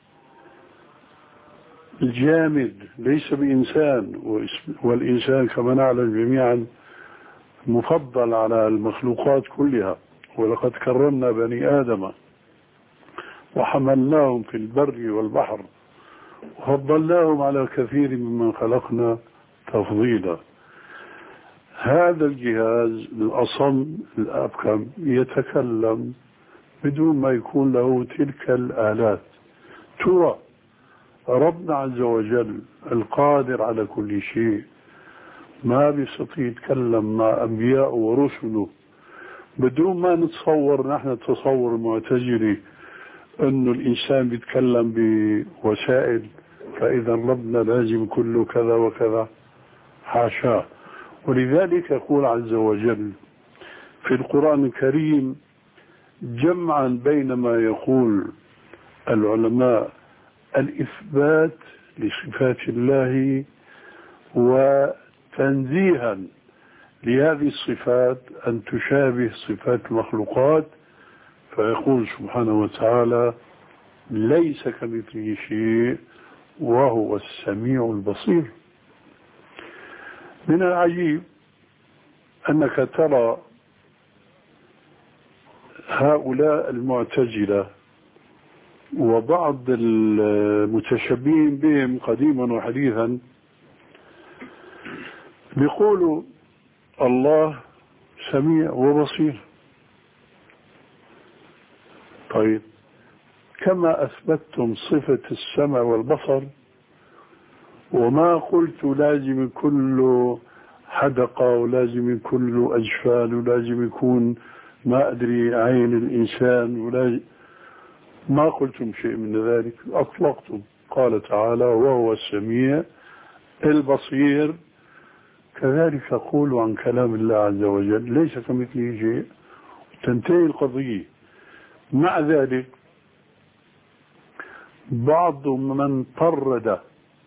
الجامد ليس بإنسان، والإنسان كما نعلم جميعا مفضل على المخلوقات كلها، ولقد كرمنا بني آدم وحملناهم في البر والبحر وفضلناهم على كثير ممن خلقنا تفضيلا. هذا الجهاز الأصم الأبكم يتكلم بدون ما يكون له تلك الآلات. ترى ربنا عز وجل القادر على كل شيء ما بيستطيع يتكلم مع أنبياء ورسله بدون ما نتصور نحن التصور المعتزلي أنه الإنسان بيتكلم بوسائل فإذا ربنا لازم كله كذا وكذا، حاشا. ولذلك يقول عز وجل في القرآن الكريم جمعا بين ما يقول العلماء الإثبات لصفات الله وتنزيها لهذه الصفات أن تشابه صفات المخلوقات، فيقول سبحانه وتعالى ليس كمثله شيء وهو السميع البصير. من العجيب أنك ترى هؤلاء المعتزلة وبعض المتشبهين بهم قديما وحديثا بيقولوا الله سميع وبصير. طيب كما أثبتتم صفة السمع والبصر وما قلت لازم كل حدقة ولازم كل أجفال ولازم يكون ما أدري عين الإنسان ولازم، ما قلتم شيء من ذلك، أطلقتم. قال تعالى وهو السميع البصير. كذلك يقول عن كلام الله عز وجل ليس كمثله شيء، تنتهي القضية. مع ذلك بعض من طرد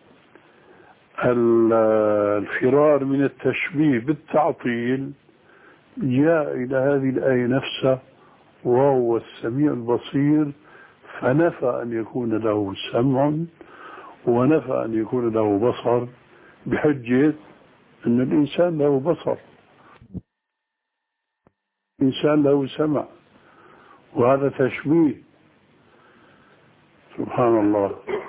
الفرار من التشبيه بالتعطيل جاء إلى هذه الآية نفسها وهو السميع البصير، فنفى أن يكون له سمع ونفى أن يكون له بصر بحجة أن الإنسان له بصر، الإنسان له سمع، وهذا تشبيه. سبحان الله.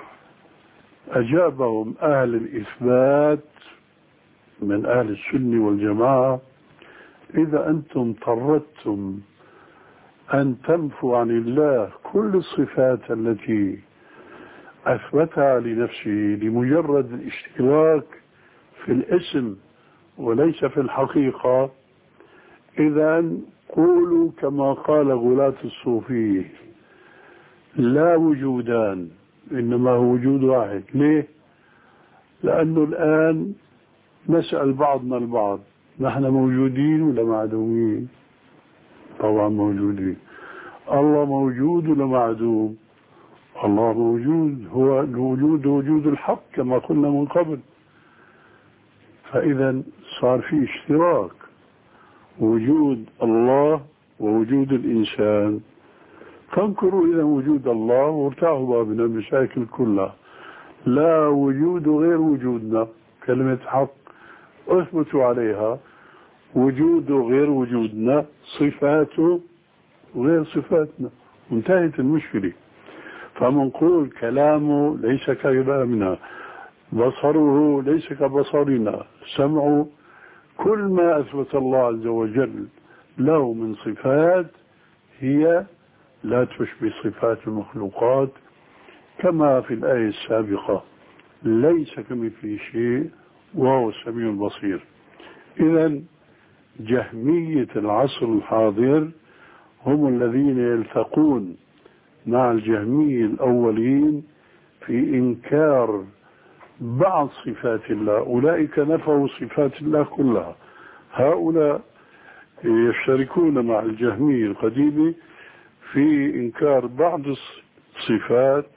أجابهم أهل الإثبات من أهل السنة والجماعة إذا أنتم طردتم أن تنفوا عن الله كل الصفات التي أثبتها لنفسه لمجرد الاشتراك في الاسم وليس في الحقيقة، إذا قولوا كما قال غلاة الصوفية لا وجودان إنما هو وجود واحد. ليه؟ لأنه الآن نسأل بعضنا البعض نحن موجودين ولا معدومين؟ طبعا موجودين. الله موجود ولا معدوم؟ الله موجود، هو الوجود وجود الحق كما قلنا من قبل. فإذا صار في اشتراك وجود الله ووجود الإنسان. فانكروا إذا وجود الله وارتاحوا بقى من المشاكل كلها. لا وجود غير وجودنا، كلمة حق اثبتوا عليها. وجوده غير وجودنا، صفاته غير صفاتنا، انتهت المشكلة. فمنقول كلامه ليس ككلامنا، بصره ليس كبصرنا، سمعه، كل ما أثبت الله عز وجل له من صفات هي لا تشبه صفات المخلوقات، كما في الآية السابقة ليس كمثله شيء وهو السميع البصير. إذن جهمية العصر الحاضر هم الذين يلتقون مع الجهمية الأولين في إنكار بعض صفات الله. أولئك نفوا صفات الله كلها، هؤلاء يشتركون مع الجهمية القديمة في إنكار بعض الصفات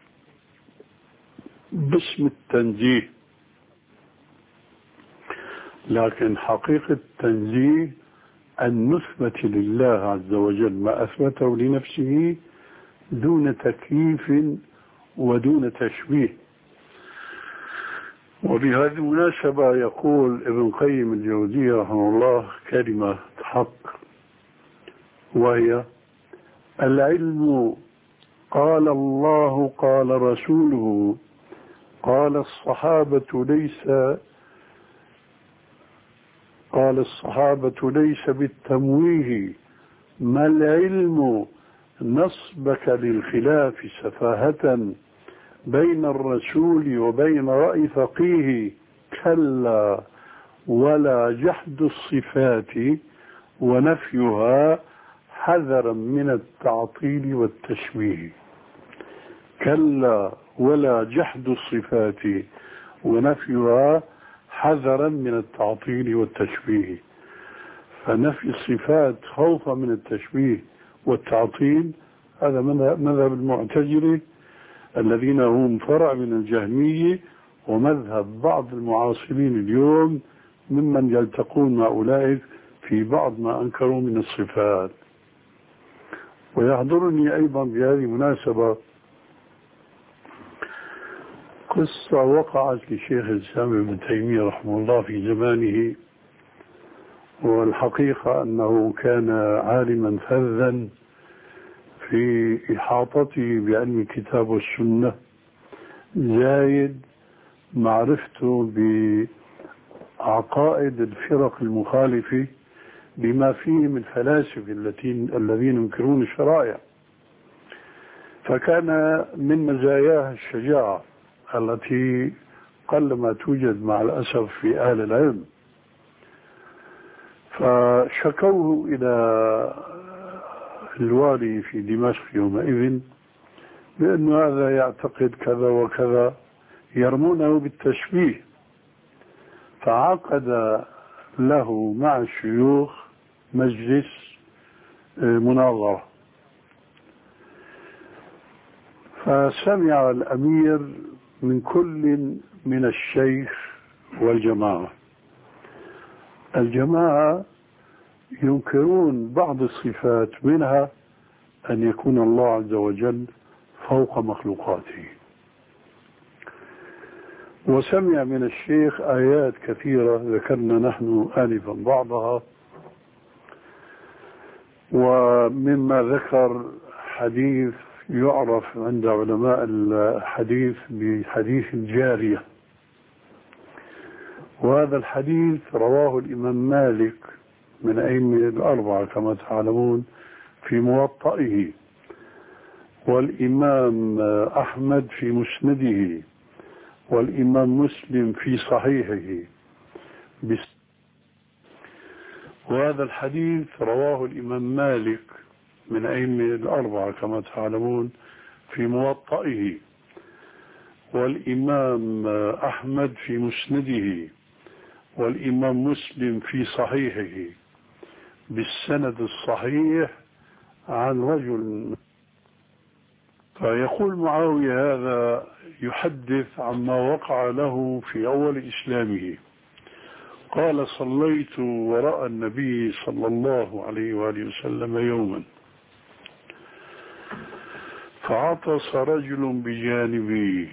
باسم التنزيه. لكن حقيقة التنزيه أن نثبت لله عز وجل ما أثبته لنفسه دون تكييف ودون تشبيه. وبهذه المناسبة يقول ابن قيم الجوزية رحمه الله كلمة حق، وهي: العلم قال الله قال رسوله قال الصحابة ليس قال الصحابة ليس بالتمويه، ما العلم نصبك للخلاف سفاهة بين الرسول وبين رأي فقيه، كلا ولا جحد الصفات ونفيها حذرا من التعطيل والتشبيه. كلا ولا جحد الصفات ونفيها حذرا من التعطيل والتشبيه. فنفي الصفات خوفا من التشبيه والتعطيل هذا مذهب المعتزلة الذين هم فرع من الجهمية، ومذهب بعض المعاصرين اليوم ممن يلتقون مع أولئك في بعض ما أنكروا من الصفات. ويحضرني أيضا بهذه المناسبة قصة وقعت لشيخ الإسلام ابن تيمية رحمه الله في زمانه، والحقيقة أنه كان عالما فذا في إحاطته بعلم الكتاب والسنة، زايد معرفته بعقائد الفرق المخالفة بما فيه من الفلاسفة الذين ينكرون الشرائع. فكان من مزاياه الشجاعة التي قلما توجد مع الأسف في أهل العلم. فشكوه إلى الوالي في دمشق يومئذ بأن هذا يعتقد كذا وكذا، يرمونه بالتشبيه. فعقد له مع الشيوخ مجلس مناظرة، فسمع الأمير من كل من الشيخ والجماعة. الجماعة ينكرون بعض الصفات، منها أن يكون الله عز وجل فوق مخلوقاته. وسمع من الشيخ آيات كثيرة ذكرنا نحن آنفا بعضها، ومما ذكر حديث يعرف عند علماء الحديث بحديث الجارية، وهذا الحديث رواه الإمام مالك من أئمة الأربعة كما تعلمون في موطئه، والإمام أحمد في مسنده، والإمام مسلم في صحيحه. وهذا الحديث رواه الإمام مالك من أئمة الأربعة كما تعلمون في موطئه، والإمام أحمد في مسنده، والإمام مسلم في صحيحه بالسند الصحيح عن رجل. فيقول معاوية هذا يحدث عما وقع له في أول إسلامه. قال: صليت وراء النبي صلى الله عليه وآله وسلم يوما، فعطس رجل بجانبي،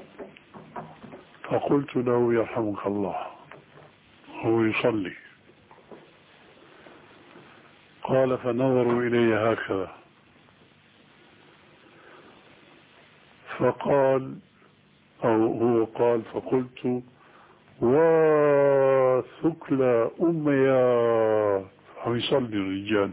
فقلت له: يرحمك الله، هو يصلي. قال: فنظروا إلي هكذا، فقال أو هو قال، فقلت: وثكل أميا، عم يصلي الرجال،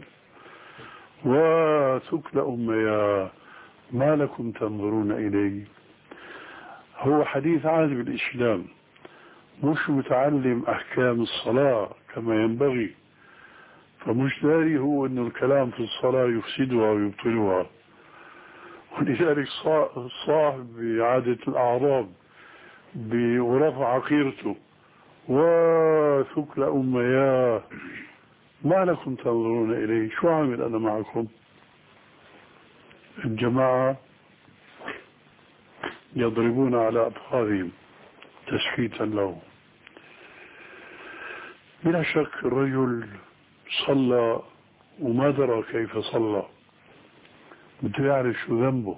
وثكل أميا، ما لكم تنظرون إلي؟ هو حديث عهد بالإسلام، مش متعلم أحكام الصلاة كما ينبغي، فمش داري هو أن الكلام في الصلاة يفسدها ويبطلها. ولذلك صاحب بعادة الأعراب ورفع عقيرته: وثكل أمياه، ما لكم تنظرون إليه؟ شو عامل أنا معكم؟ الجماعة يضربون على أبخاذهم تسكيتا له. بلا شك الرجل صلى وما درى كيف صلى، بده يعرف شو ذنبه،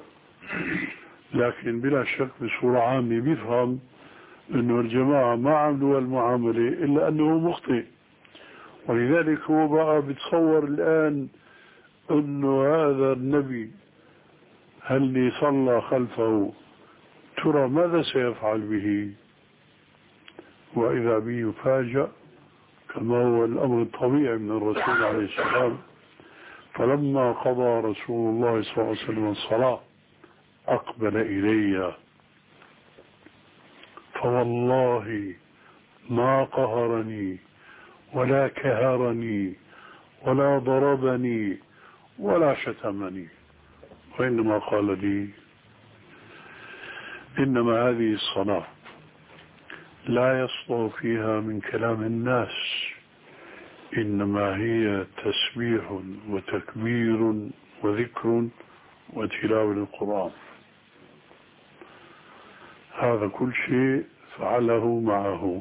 لكن بلا شك بصورة عامة بيفهم انه الجماعة ما عملوا المعاملة الا انه مخطئ. ولذلك هو بقى بتصور الان انه هذا النبي هل صلى خلفه ترى ماذا سيفعل به؟ واذا به يفاجأ كما هو الامر الطبيعي من الرسول عليه السلام. فلما قضى رسول الله صلى الله عليه وسلم الصلاة أقبل إلي، فوالله ما قهرني ولا كهرني ولا ضربني ولا شتمني، وإنما قال لي: إنما هذه الصلاة لا يصلح فيها من كلام الناس، إنما هي تسبيح وتكبير وذكر وتلاوة القرآن. هذا كل شيء فعله معه.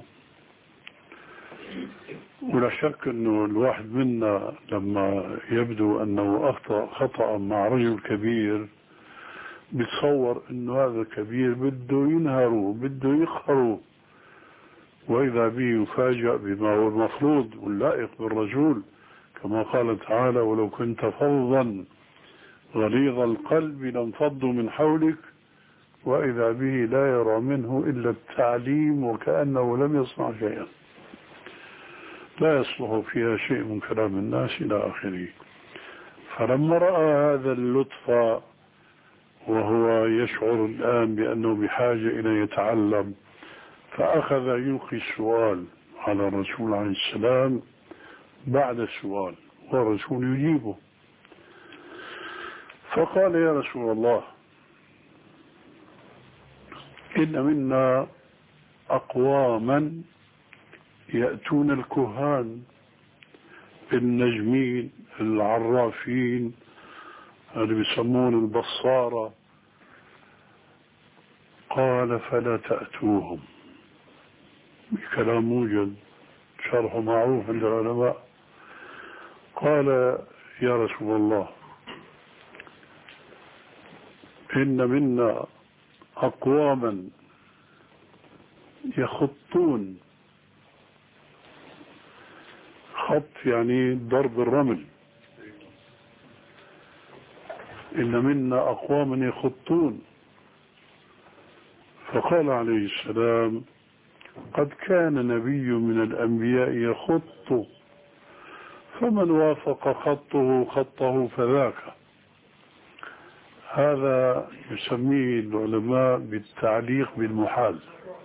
ولا شك أنه الواحد منا لما يبدو أنه أخطأ خطأ مع رجل كبير بتصور أنه هذا كبير بده ينهره، بده يقهره، وإذا به يفاجأ بما هو المفروض واللائق بالرجل، كما قال تعالى: ولو كنت فظا غليظ القلب لانفضوا من حولك، وإذا به لا يرى منه إلا التعليم وكأنه لم يصنع شيئا، لا يصلح فيها شيء من كلام الناس إلى آخره. فلما رأى هذا اللطف وهو يشعر الآن بأنه بحاجة إلى يتعلم، فأخذ يلقي السؤال على الرسول عليه السلام بعد السؤال، والرسول يجيبه. فقال: يا رسول الله، إن منا أقواما يأتون الكهان النجمين العرافين اللي بيسمون البصارة. قال: فلا تأتوهم. بكلام موجد شرح معروف عند العلماء. قال: يا رسول الله، إن منا أقواما يخطون، خط يعني ضرب الرمل، إن منا أقواما يخطون. فقال عليه السلام: قد كان نبي من الأنبياء يخط، فمن وافق خطه خطه فذاك. هذا يسميه العلماء بالتعليق بالمحال.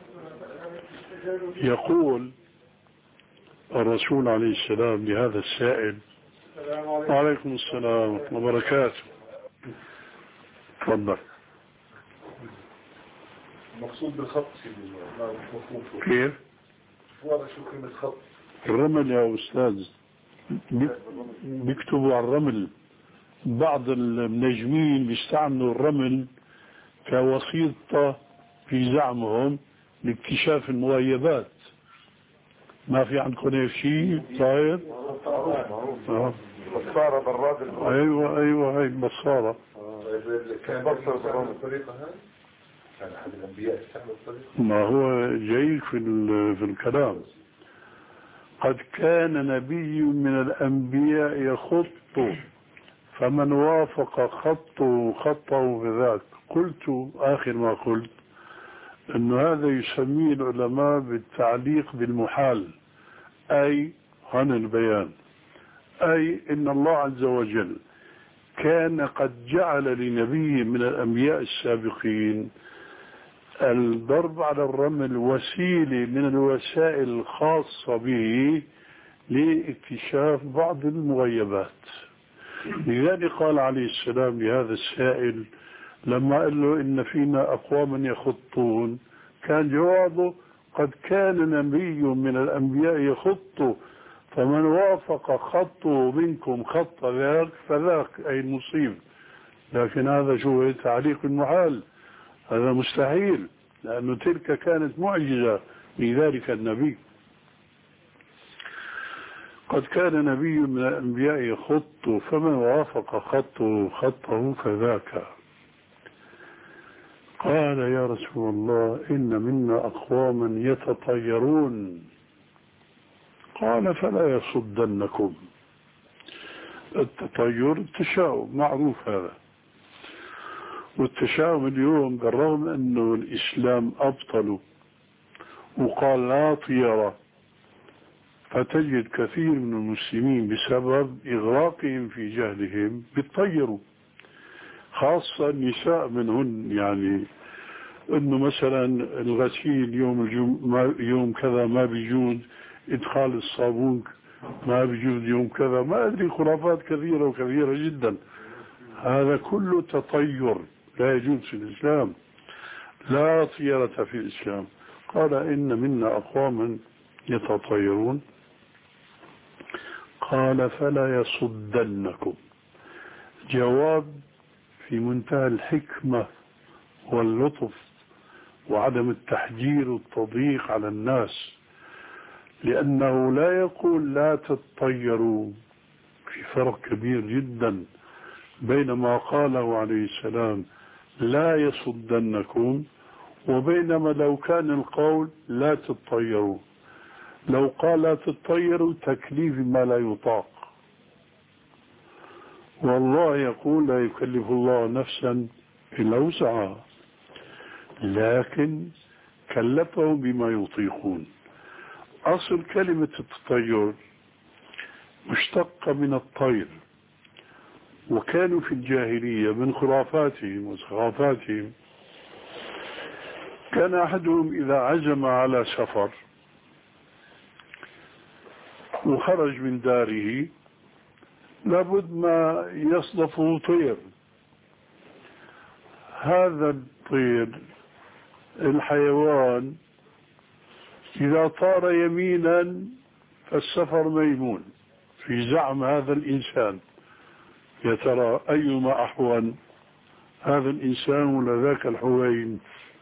يقول الرسول عليه السلام لهذا السائل: وعليكم السلام ورحمة الله وبركاته، تفضل. المقصود بالخط سيدي ما مفهوم شو كيف؟ واضح شو كلمة خط. الرمل يا أستاذ بيكتبوا على الرمل. بعض المنجمين بيستعملوا الرمل كوسيطة في زعمهم لاكتشاف المغيبات. ما في عندكم هيك شيء طاير؟ آه. بصارة براد. ايوه ايوه هيك بصارة. كان بصر بالرمل الطريقة هاي؟ كان أحد الأنبياء استعمل الطريقة؟ ما هو جيد في في الكلام. قد كان نبي من الأنبياء يخط فمن وافق خطه خطه بذاك. قلت آخر ما قلت أن هذا يسميه العلماء بالتعليق بالمحال، أي عن البيان، أي إن الله عز وجل كان قد جعل لنبي من الأنبياء السابقين الضرب على الرمل وسيلة من الوسائل الخاصة به لاكتشاف بعض المغيبات. لذلك قال عليه السلام لهذا السائل لما قال له إن فينا أقواما يخطون، كان جوابه قد كان نبي من الأنبياء يخط فمن وافق خطه منكم خط ذاك فذاك أي المصيب. لكن هذا شو تعليق المحال، هذا مستحيل، لأنه تلك كانت معجزة لذلك النبي. قد كان نبي من الأنبياء يخط فمن وافق خطه خطه فذاك. قال يا رسول الله إن منا أقواما يتطيرون. قال فلا يصدنكم. التطير التشاؤم معروف هذا، والتشاؤم اليوم بالرغم أنه الإسلام أبطله وقال لا طيرة، فتجد كثير من المسلمين بسبب إغراقهم في جهلهم بيطيروا، خاصة النساء منهن. يعني انه مثلا الغسيل يوم الجم... يوم كذا ما بيجوز، ادخال الصابون ما بيجوز يوم كذا، ما ادري خرافات كثيرة وكثيرة جدا. هذا كله تطير لا يجوز في الإسلام، لا طيرة في الإسلام. قال إن منا أقواما يتطيرون. قال فلا يصدنكم. جواب في منتهى الحكمة واللطف وعدم التحجير والتضييق على الناس، لأنه لا يقول لا تتطيروا. في فرق كبير جدا بين ما قاله عليه السلام لا يصدنكم وبينما لو كان القول لا تتطيروا. لو قال لا تتطيروا تكليف ما لا يطاق، والله يقول لا يكلف الله نفسا إلا وسعها، لكن كلفهم بما يطيقون. أصل كلمة التطير مشتقة من الطير، وكانوا في الجاهلية من خرافاتهم وثقافاتهم كان أحدهم إذا عزم على سفر وخرج من داره لابد ما يصدفه طير. هذا الطير الحيوان إذا طار يمينا فالسفر ميمون في زعم هذا الإنسان. يا ترى أيما أحوان، هذا الإنسان ولا ذاك الحوين؟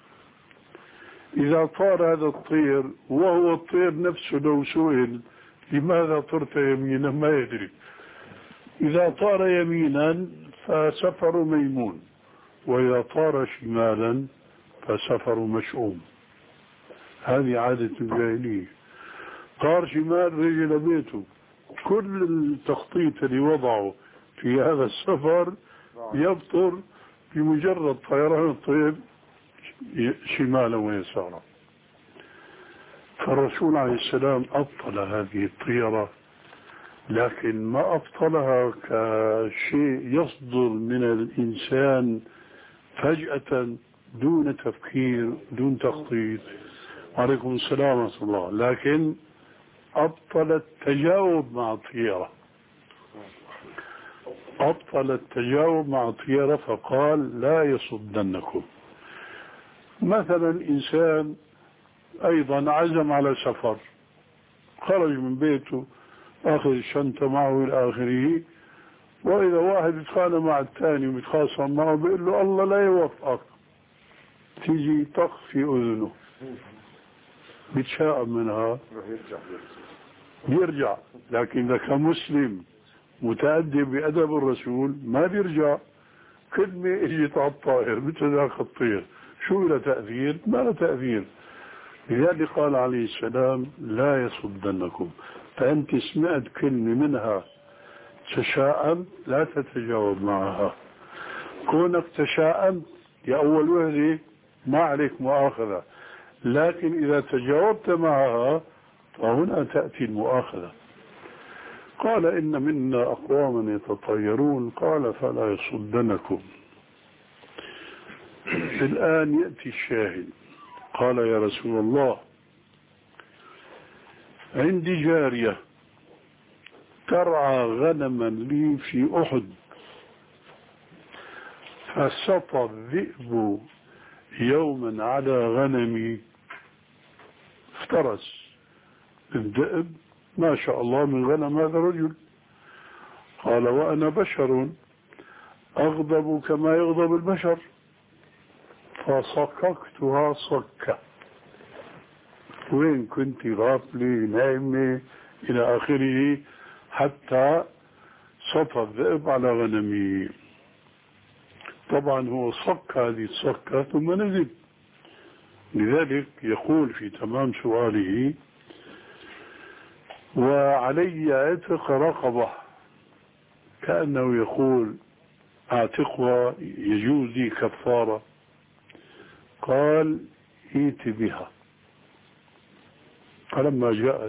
إذا طار هذا الطير وهو الطير نفسه لو سئل لماذا طرت يمينا ما يدري. إذا طار يمينا فسفر ميمون، وإذا طار شمالا فسفر مشؤوم. هذه عادة الجاهلية. طار شمال رجل بيته، كل التخطيط اللي وضعه في هذا السفر يبطر بمجرد طيران الطير شمالا ويسارا. فالرسول عليه السلام أبطل هذه الطيرة، لكن ما أبطلها كشيء يصدر من الإنسان فجأة دون تفكير دون تخطيط. وعليكم السلام ورحمة الله. لكن أبطل التجاوب مع الطيرة، أبطل التجاوب مع الطيرة فقال لا يصدنكم. مثلا إنسان أيضا عزم على سفر، خرج من بيته أخذ الشنطة معه إلى آخره، وإذا واحد يتخانق مع الثاني ويتخاصم معه بيقول له الله لا يوفقك، تيجي طق في أذنه بيتشائم منها بيرجع. لكن إذا كان مسلم متأدب بأدب الرسول ما بيرجع، كلمة اجت على الطائر مثل ذاك الطير، شو لها تأثير؟ ما لها تأثير. لذلك قال عليه السلام لا يصدنكم، فأنت سمعت كلمة منها تشاءم لا تتجاوب معها. كونك تشاءم يا أول وهلة ما عليك مؤاخذة، لكن إذا تجاوبت معها فهنا تأتي المؤاخذة. قال إن منا أقواما يتطيرون، قال فلا يصدنكم. الآن يأتي الشاهد. قال يا رسول الله عندي جارية ترعى غنما لي في أحد، فسطى الذئب يوما على غنمي، افترس الذئب ما شاء الله من غنم هذا الرجل. قال وأنا بشر أغضب كما يغضب البشر، فصككتها صكة. وين كنت غافلة نايمة إلى آخره، حتى سطى الذئب على غنمي. طبعا هو صك هذه الصكة ثم نزل. لذلك يقول في تمام سؤاله وعلي عتق رقبة، كأنه يقول اعتقها يجوز لي كفارة. قال ائت بها. فلما جاءت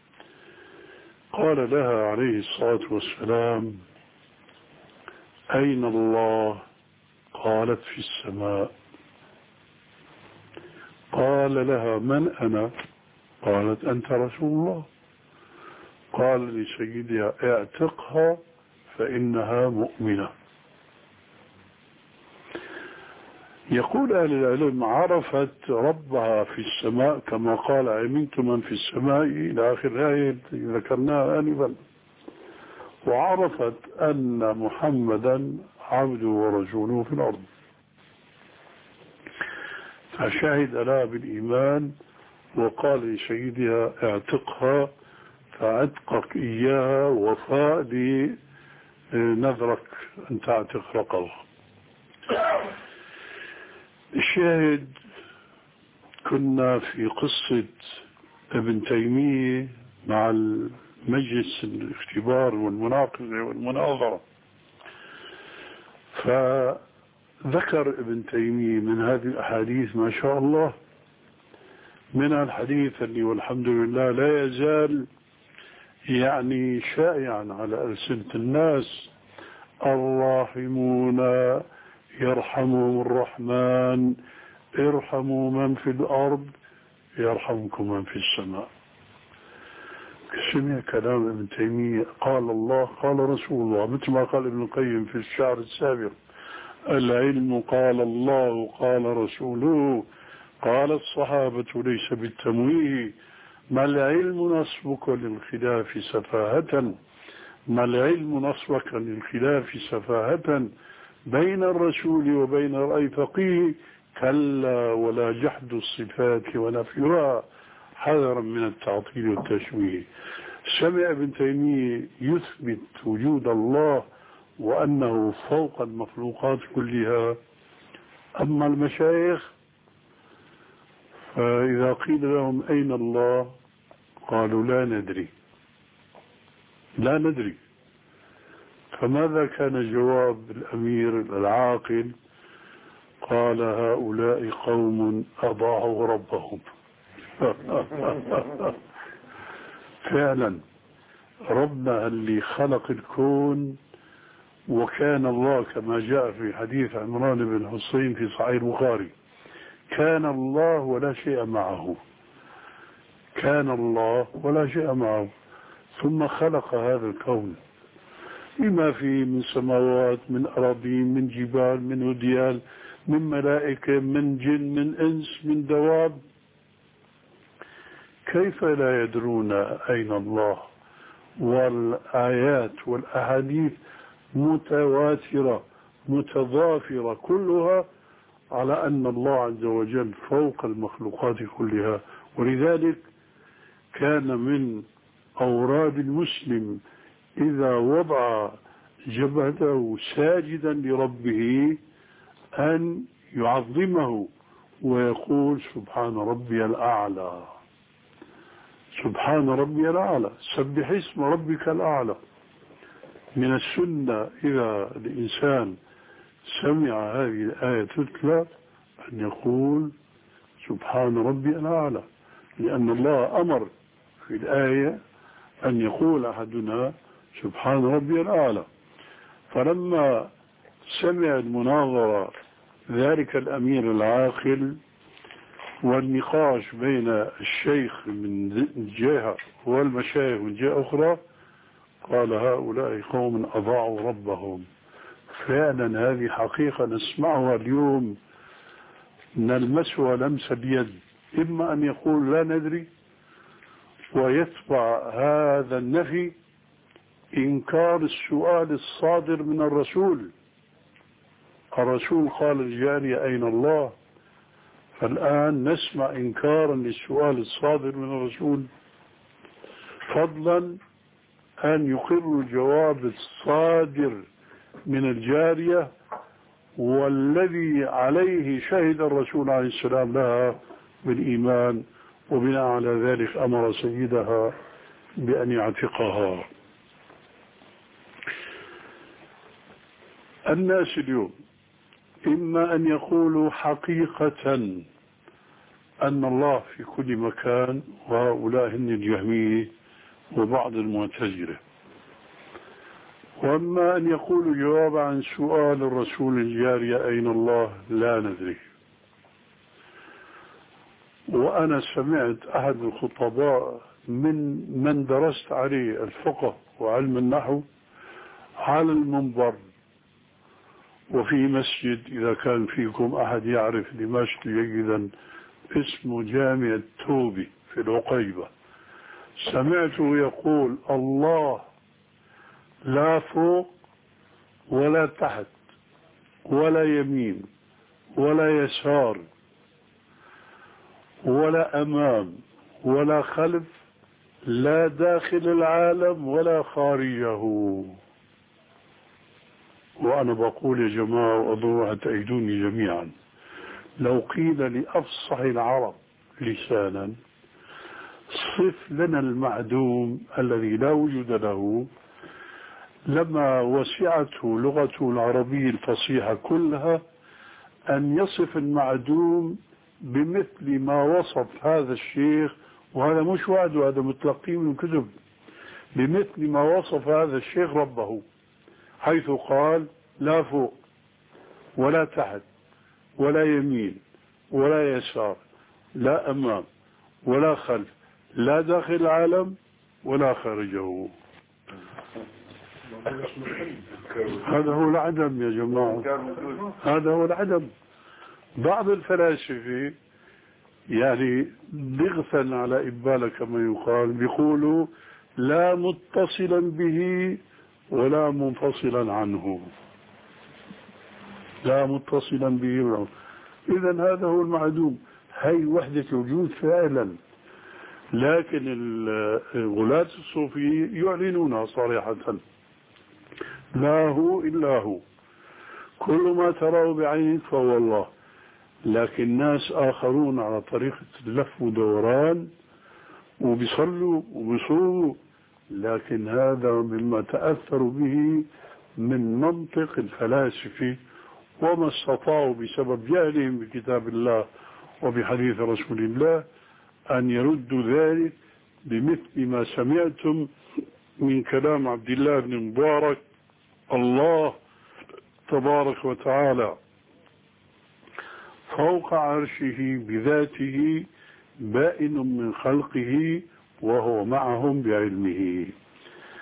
قال لها عليه الصلاة والسلام أين الله؟ قالت في السماء. قال لها من أنا؟ قالت أنت رسول الله. قال لسيدها اعتقها فإنها مؤمنة. يقول أهل العلم عرفت ربها في السماء كما قال أمنت من في السماء إلى آخر الآية ذكرناها آنفا، وعرفت أن محمدا عبده ورسوله في الأرض، فشهد لها بالإيمان وقال لسيدها اعتقها، فعتقك إياها وفاء لنذرك أن تعتق رقبة. الشاهد كنا في قصة ابن تيمية مع المجلس الاختبار والمناقشة والمناظرة، فذكر ابن تيمية من هذه الأحاديث ما شاء الله، منها الحديث اللي والحمد لله لا يزال يعني شائعا على ألسنة الناس: الراحمون يرحمهم الرحمن ارحموا من في الأرض يرحمكم من في السماء. سمع كلام ابن تيمية، قال الله قال رسول الله، مثل ما قال ابن القيم في الشعر السابق: العلم قال الله قال رسوله قال الصحابة ليس بالتمويه، ما العلم نصبك للخلاف سفاهة، ما العلم نصبك للخلاف سفاهة، بين الرسول وبين رأي فقيه، كلا ولا جحد الصفات ونفيها حذرا من التعطيل والتشويه. سمع ابن تيمية يثبت وجود الله وأنه فوق المخلوقات كلها. أما المشايخ فإذا قيل لهم أين الله قالوا لا ندري لا ندري. فماذا كان جواب الأمير العاقل؟ قال هؤلاء قوم أضاعوا ربهم. فعلا ربنا اللي خلق الكون، وكان الله كما جاء في حديث عمران بن حسين في صحيح البخاري: كان الله ولا شيء معه، كان الله ولا شيء معه، ثم خلق هذا الكون بما فيه من سماوات، من أراضين، من جبال، من وديان، من ملائكة من جن من إنس من دواب، كيف لا يدرون أين الله؟ والآيات والأحاديث متواترة متضافرة كلها على أن الله عز وجل فوق المخلوقات كلها. ولذلك كان من أوراد المسلم إذا وضع جبهته ساجدا لربه أن يعظمه ويقول سبحان ربي الأعلى، سبحان ربي الأعلى، سبح اسم ربك الأعلى. من السنة إذا الإنسان سمع هذه الآية تتلى أن يقول سبحان ربي الأعلى، لأن الله أمر في الآية أن يقول أحدنا سبحان ربي الأعلى. فلما سمع المناظرة ذلك الأمير العاقل والنقاش بين الشيخ من جهة والمشايخ من جهة أخرى، قال هؤلاء قوم أضاعوا ربهم. فعلا هذه حقيقة نسمعها اليوم، نلمسها لمس اليد، إما أن يقول لا ندري ويتبع هذا النفي إنكار السؤال الصادر من الرسول. الرسول قال الجارية أين الله؟ فالآن نسمع إنكارا للسؤال الصادر من الرسول، فضلا أن يقر الجواب الصادر من الجارية والذي عليه شهد الرسول عليه السلام لها بالإيمان، وبناء على ذلك أمر سيدها بأن يعتقها. الناس اليوم إما أن يقولوا حقيقة أن الله في كل مكان، وهؤلاء هن الجهمية وبعض المعتزلة، وأما أن يقولوا جواب عن سؤال الرسول الجارية أين الله لا ندري. وأنا سمعت أحد الخطباء من من درست عليه الفقه وعلم النحو على المنبر وفي مسجد، إذا كان فيكم أحد يعرف دمشق جيدا اسمه جامع التوبي في العقيبة، سمعته يقول الله لا فوق ولا تحت ولا يمين ولا يسار ولا أمام ولا خلف، لا داخل العالم ولا خارجه. وأنا بقول يا جماعة وأضروا تأيدوني جميعا، لو قيل لأفصح العرب لسانا صف لنا المعدوم الذي لا وجود له، لما وسعته لغته العربية الفصيحة كلها أن يصف المعدوم بمثل ما وصف هذا الشيخ، وهذا مش وعد، وهذا متلقي من كتب، بمثل ما وصف هذا الشيخ ربه، حيث قال لا فوق ولا تحت ولا يمين ولا يسار، لا أمام ولا خلف، لا داخل العالم ولا خارجه. هذا هو العدم يا جماعة، هذا هو العدم. بعض الفلاسفة يعني ضغثا على إبالة كما يقال بيقولوا لا متصلا به ولا منفصلا عنه، لا متصلا به ولا. إذن هذا هو المعدوم، هي وحدة الوجود فعلا. لكن الغلاة الصوفية يعلنونها صريحة، لا هو إلا هو، كل ما تراه بعينك فهو الله. لكن ناس آخرون على طريقة لف ودوران وبيصلوا وبيصوموا، لكن هذا مما تأثروا به من منطق الفلاسفة، وما استطاعوا بسبب جهلهم بكتاب الله وبحديث رسول الله أن يردوا ذلك بمثل ما سمعتم من كلام عبد الله بن مبارك: الله تبارك وتعالى فوق عرشه بذاته بائن من خلقه وهو معهم بعلمه.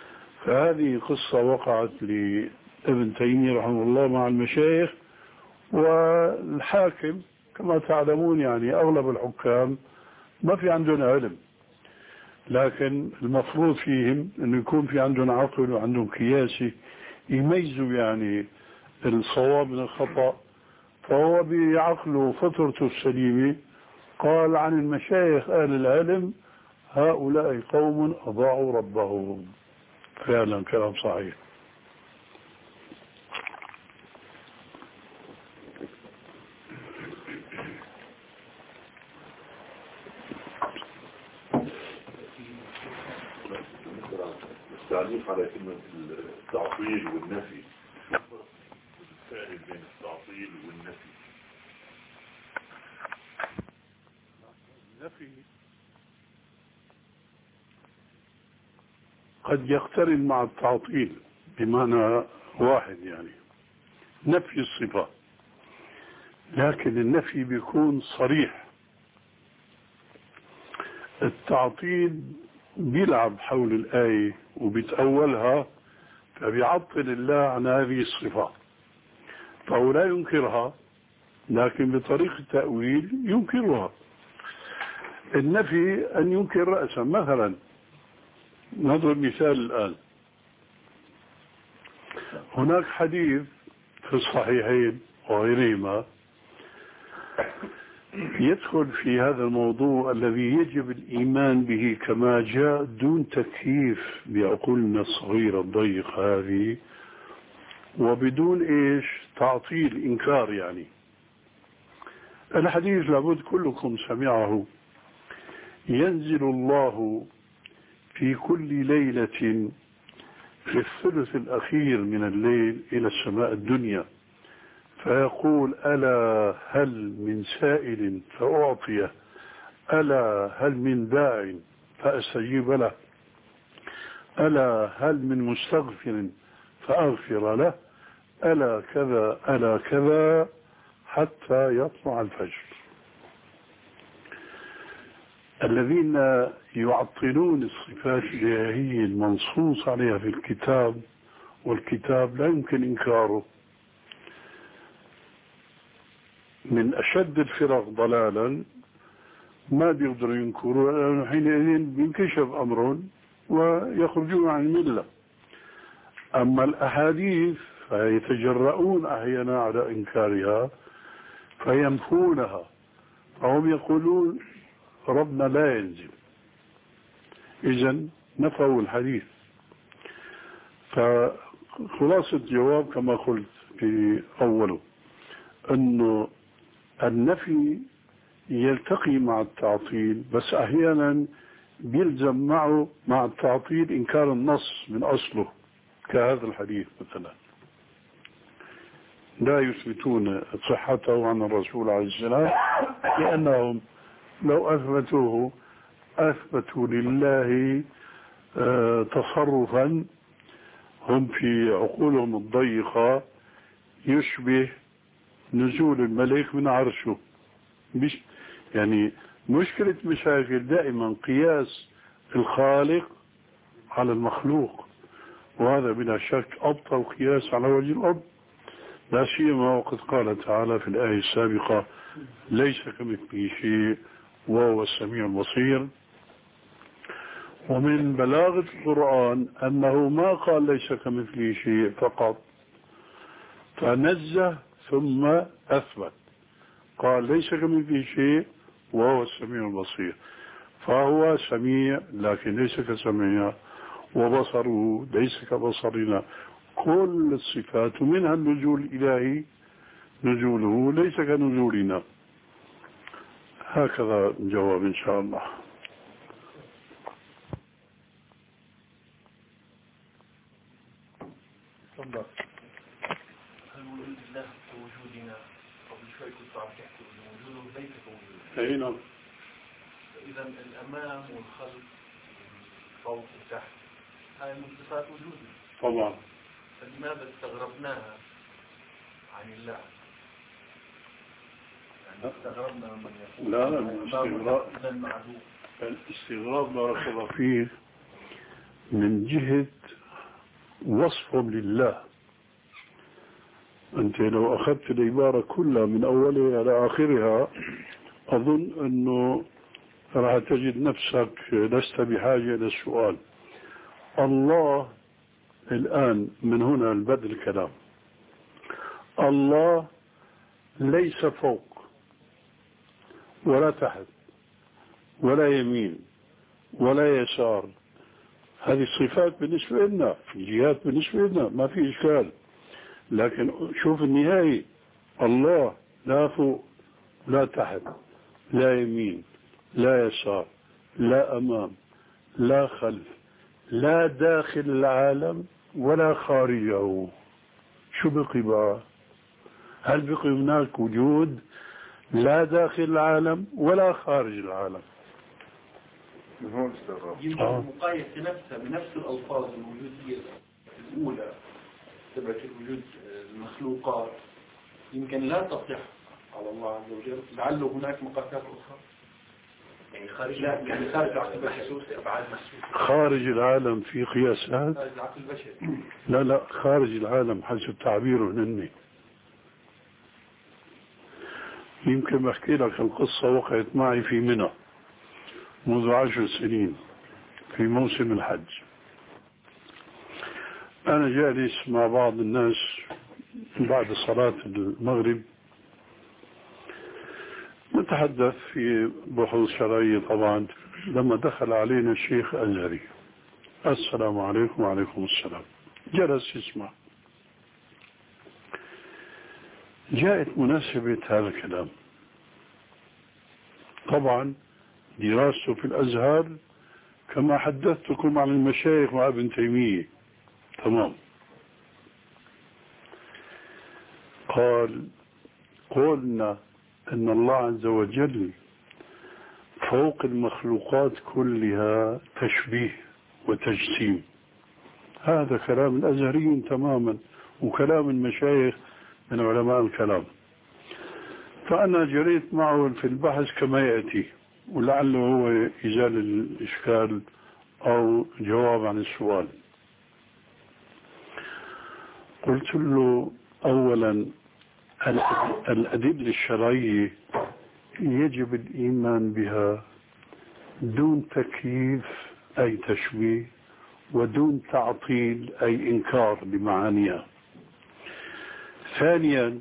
فهذه قصة وقعت لابن تيمية رحمه الله مع المشايخ، والحاكم كما تعلمون يعني أغلب الحكام ما في عندهم علم، لكن المفروض فيهم أنه يكون في عندهم عقل وعندهم قياسي يميزوا يعني الصواب من الخطأ. فهو بعقله فطرته السليمة قال عن المشايخ أهل العلم هؤلاء قوم أضاعوا ربهم. فعلا كلام صحيح. التعليق على كلمة التعطيل والنفي، الفارق بين التعطيل والنفي. النفي قد يقترن مع التعطيل بمعنى واحد، يعني نفي الصفة، لكن النفي بيكون صريح. التعطيل بيلعب حول الآية وبيتأولها، فبيعطل الله عن هذه الصفة، فهو لا ينكرها لكن بطريقة التأويل ينكرها. النفي أن ينكر رأسا مثلا. نضرب مثال الآن. هناك حديث في الصحيحين وغيرهما يدخل في هذا الموضوع الذي يجب الإيمان به كما جاء دون تكييف بعقولنا الصغيرة الضيقة هذه، وبدون إيش تعطيل إنكار. يعني الحديث لابد كلكم سمعه: ينزل الله في كل ليلة في الثلث الأخير من الليل إلى السماء الدنيا فيقول: ألا هل من سائل فأعطيه، ألا هل من داع فأستجيب له، ألا هل من مستغفر فأغفر له، ألا كذا ألا كذا حتى يطلع الفجر. الذين يعطلون الصفات الإلهية المنصوص عليها في الكتاب، والكتاب لا يمكن إنكاره، من أشد الفرق ضلالا ما بيقدروا ينكروا، لأنه حينئذ بينكشف أمرهم ويخرجون عن الملة. أما الأحاديث فيتجرؤون أحيانا على إنكارها فينفونها، فهم يقولون ربنا لا ينزل، إذن نفوا الحديث. فخلاصة الجواب كما قلت في أوله أنه النفي يلتقي مع التعطيل، بس أحيانا بيلزم معه مع التعطيل إنكار النص من أصله، كهذا الحديث مثلا لا يثبتون صحته عن الرسول عليه السلام، لأنهم لو أثبتوه أثبتوا لله آه تصرفا هم في عقولهم الضيقة يشبه نزول الملك من عرشه. مش يعني مشكلة مشاكل دائما قياس الخالق على المخلوق، وهذا بلا شك أبطل قياس على وجه الأرض، لا سيما وقد قال تعالى في الآية السابقة: ليس كمثله شيء وهو السميع البصير. ومن بلاغة القرآن أنه ما قال ليس كمثله شيء فقط، فنزه ثم أثبت، قال ليس كمثله شيء وهو السميع البصير، فهو سميع لكن ليس كسميع، وبصره ليس كبصرنا. كل الصفات منها النزول الإلهي نزوله ليس كنزولنا. هكذا الجواب إن شاء الله. تفضل. هل وجود الله كوجودنا؟ قبل شوي كنت عم تحكي انه وجوده ليس كوجودنا. اي نعم. اذا الامام والخلف فوق وتحت هاي من صفات وجودنا. طبعا. فلماذا استغربناها عن الله؟ يعني استغربنا من يقول لا لا الاستغراب الاستغراب بارك الله فيه من جهة وصفهم لله، أنت لو أخذت العبارة كلها من أولها إلى آخرها أظن أنه راح تجد نفسك لست بحاجة إلى السؤال. الله الآن من هنا البدء الكلام، الله ليس فوق ولا تحت ولا يمين ولا يسار. هذه الصفات بالنسبة لنا، جهات بالنسبة لنا ما في إشكال، لكن شوف النهاية، الله لا فوق لا تحت لا يمين لا يسار لا أمام لا خلف لا داخل العالم ولا خارجه. شو بقي بقى؟ هل بقي هناك وجود لا داخل العالم ولا خارج العالم؟ من هون استغرب. يمكن المقايسة نفسها بنفس الألفاظ الوجودية الأولى تبعت الوجود المخلوقات يمكن لا تصح على الله عز وجل، لعله هناك مقاسات أخرى يعني خارج لا يعني خارج العقل البشري أبعاد محسوسة. خارج العالم في قياسات؟ خارج العقل البشري لا لا، خارج العالم حسب تعبيره هنني. يمكن بحكي لك القصة وقعت معي في منى منذ عشر سنين في موسم الحج. أنا جالس مع بعض الناس بعد صلاة المغرب نتحدث في بحوث شرعية طبعا، لما دخل علينا الشيخ أزهري، السلام عليكم وعليكم السلام، جلس يسمع. جاءت مناسبة هذا الكلام، طبعا دراسته في الأزهر كما حدثتكم عن المشايخ مع ابن تيمية تمام. قال قلنا أن الله عز وجل فوق المخلوقات كلها تشبيه وتجسيم. هذا كلام الأزهريين تماما وكلام المشايخ من علماء الكلام. فأنا جريت معه في البحث كما يأتي، ولعله هو يزال الإشكال أو جواب عن السؤال. قلت له أولا الأدلة الشرعية يجب الإيمان بها دون تكييف أي تشبيه ودون تعطيل أي إنكار لمعانيها. ثانيا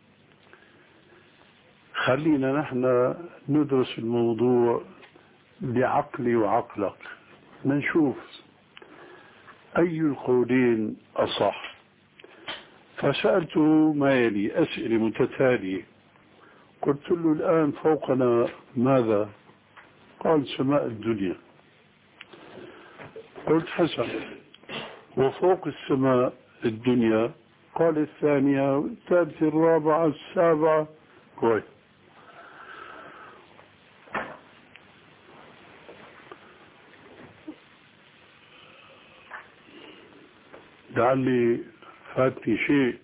خلينا نحن ندرس الموضوع بعقلي وعقلك، نشوف أي القولين أصح. فسألته ما يلي أسئلة متتالية. قلت له الآن فوقنا ماذا؟ قال سماء الدنيا. قلت حسن، وفوق السماء الدنيا؟ قال الثانية الثالثة الرابعة السابعة. كويس. لعلي فاتني شيء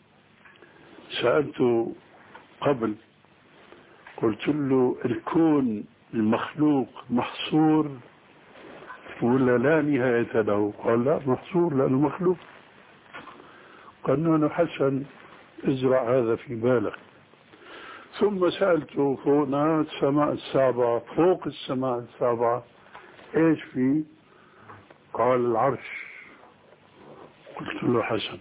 سألته قبل، قلت له الكون المخلوق محصور ولا لا نهاية له؟ قال لا محصور لأنه مخلوق. قلنا له حسن ازرع هذا في بالك. ثم سألته فوقنا السماء السابعة، فوق السماء السابعة ايش في؟ قال العرش. قلت له حسن،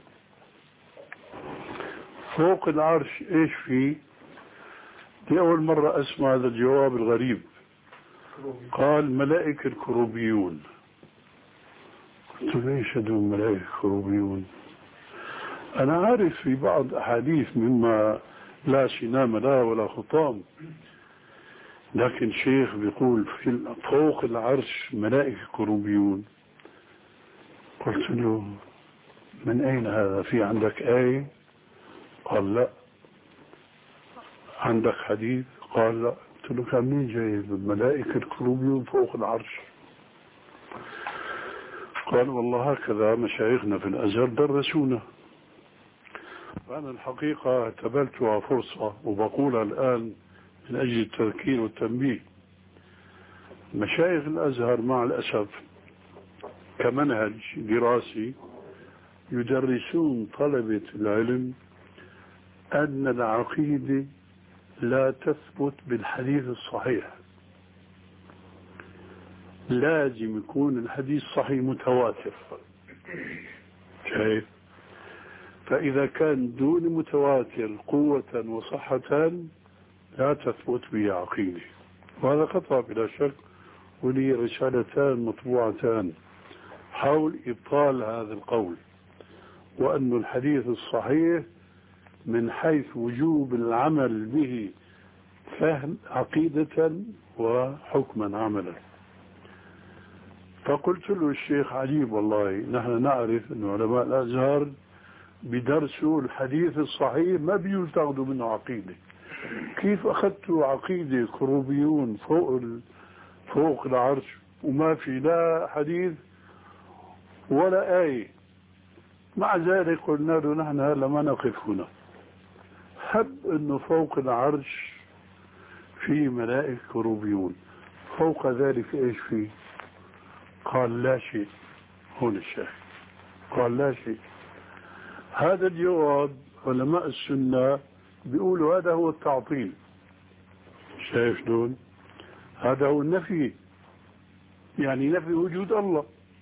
فوق العرش ايش في؟ لأول مرة اسمع هذا الجواب الغريب. قال ملائكة الكروبيون. قلت له ليش هدول ملائكة الكروبيون؟ أنا عارف في بعض أحاديث مما لا سنام لا ولا خطام، لكن شيخ بيقول في فوق العرش ملائكة كروبيون. قلت له من أين هذا؟ في عندك آية؟ قال لا. عندك حديث؟ قال لا. قلت له كان مين جايب الملائكة الكروبيون فوق العرش؟ قال والله هكذا مشايخنا في الأزهر درسونا. فأنا الحقيقة اعتبرتها فرصة وبقولها الآن من أجل التذكير والتنبيه. مشايخ الأزهر مع الأسف كمنهج دراسي يدرسون طلبة العلم أن العقيدة لا تثبت بالحديث الصحيح، لازم يكون الحديث صحيح متواتر. شايف؟ فإذا كان دون متواتر قوة وصحة لا تثبت به عقيدة، وهذا خطأ بلا شك. ولي رسالتان مطبوعتان حول إبطال هذا القول، وأن الحديث الصحيح من حيث وجوب العمل به فهم عقيدة وحكما عملا. فقلت له الشيخ عجيب والله، نحن نعرف أن علماء الأزهر بدرسوا الحديث الصحيح ما بيجوز تاخذوا منه عقيدة، كيف أخذتوا عقيدة كروبيون فوق فوق العرش وما في لا حديث ولا آية؟ مع ذلك قلنا له نحن هلا ما نقف هنا، حب أنه فوق العرش في ملائكة كروبيون، فوق ذلك إيش فيه؟ قال لا شيء. هون الشاهد، قال لا شيء. هذا الجواب علماء السنة بيقولوا هذا هو التعطيل. شايف شلون؟ هذا هو النفي، يعني نفي وجود الله.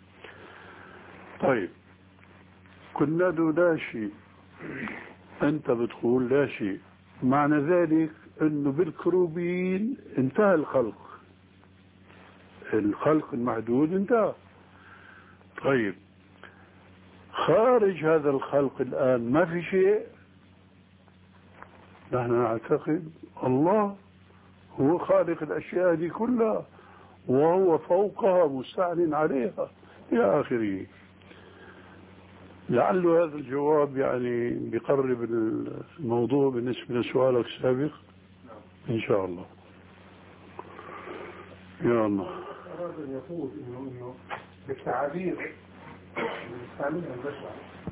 طيب قلنا له لا شيء، أنت بتقول لا شيء، معنى ذلك أنه بالكروبين انتهى الخلق، الخلق المحدود انتهى. طيب خارج هذا الخلق الآن ما في شيء. نحن نعتقد الله هو خالق الأشياء دي كلها وهو فوقها مستعلن عليها إلى آخره. لعل هذا الجواب يعني بيقرب الموضوع بالنسبة لسؤالك السابق إن شاء الله. يا الله. أراد أن يقول إنه إنه بالتعابير بنستعملها البشر.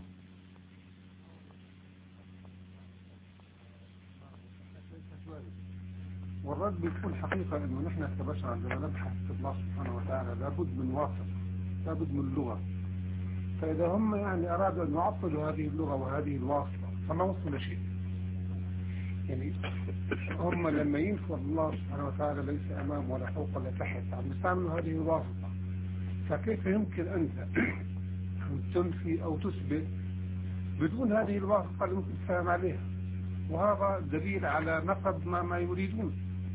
والرد بيكون حقيقة إنه نحن كبشر عندما نبحث في الله سبحانه وتعالى لابد من واسطة، لابد من لغة. فإذا هم يعني أرادوا أن يعطلوا هذه اللغة وهذه الواسطة فما وصلوا شيء. يعني هم لما ينفوا الله سبحانه وتعالى ليس أمام ولا فوق ولا تحت، عم يستعملوا هذه الواسطة. فكيف يمكن أنت أن تنفي أو تثبت بدون هذه الواسطة اللي ممكن تفهم عليها؟ وهذا دليل على نقض ما ما يريدون.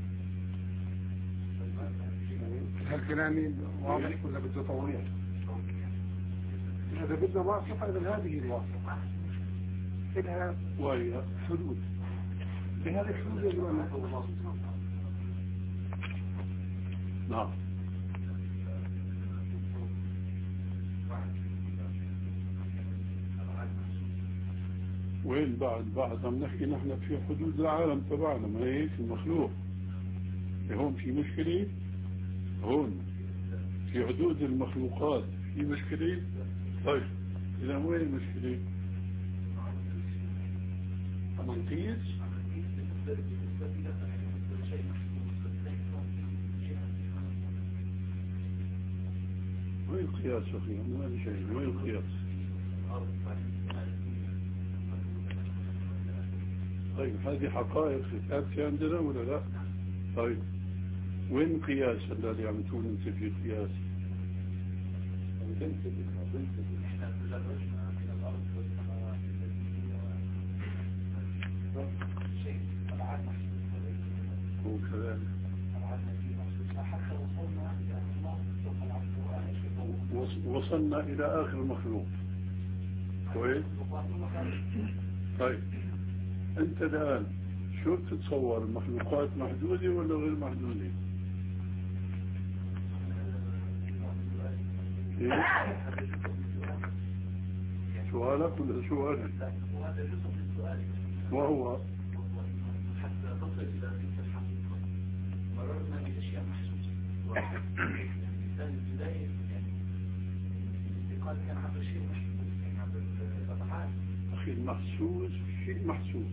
هل كلامي واضح ولا بده توضيح؟ إذا بدنا واسطة إذا هذه الواسطة لها وهي حدود، بهذه الحدود يجب أن نحفظ الله سبحانه وتعالى. نعم. وين بعد بعد عم نحكي نحن في حدود العالم تبعنا، ما هيك المخلوق هون في مشكلة، هون في حدود المخلوقات في مشكلة. طيب إذا وين المشكلة؟ منقيس وين القياس أخي؟ ما في شيء. وين القياس؟ طيب هذه حقائق ثابتة عندنا ولا لا؟ طيب وين القياس الذي عم تقول أنت في قياس؟ هو كذلك. وصلنا إلى آخر المخلوق. كويس؟ طيب أنت الآن شو بتتصور، المخلوقات محدودة ولا غير محدودة؟ إيه؟ سؤالك ولا سؤالك؟ وهو حتى تصل إلى تلك الحقيقة مررنا بأشياء محسوسة. الإنسان البداية يعني الانتقال كان عبر شيء محسوس، كان عبر الأفعال. أخي المحسوس شيء محسوس،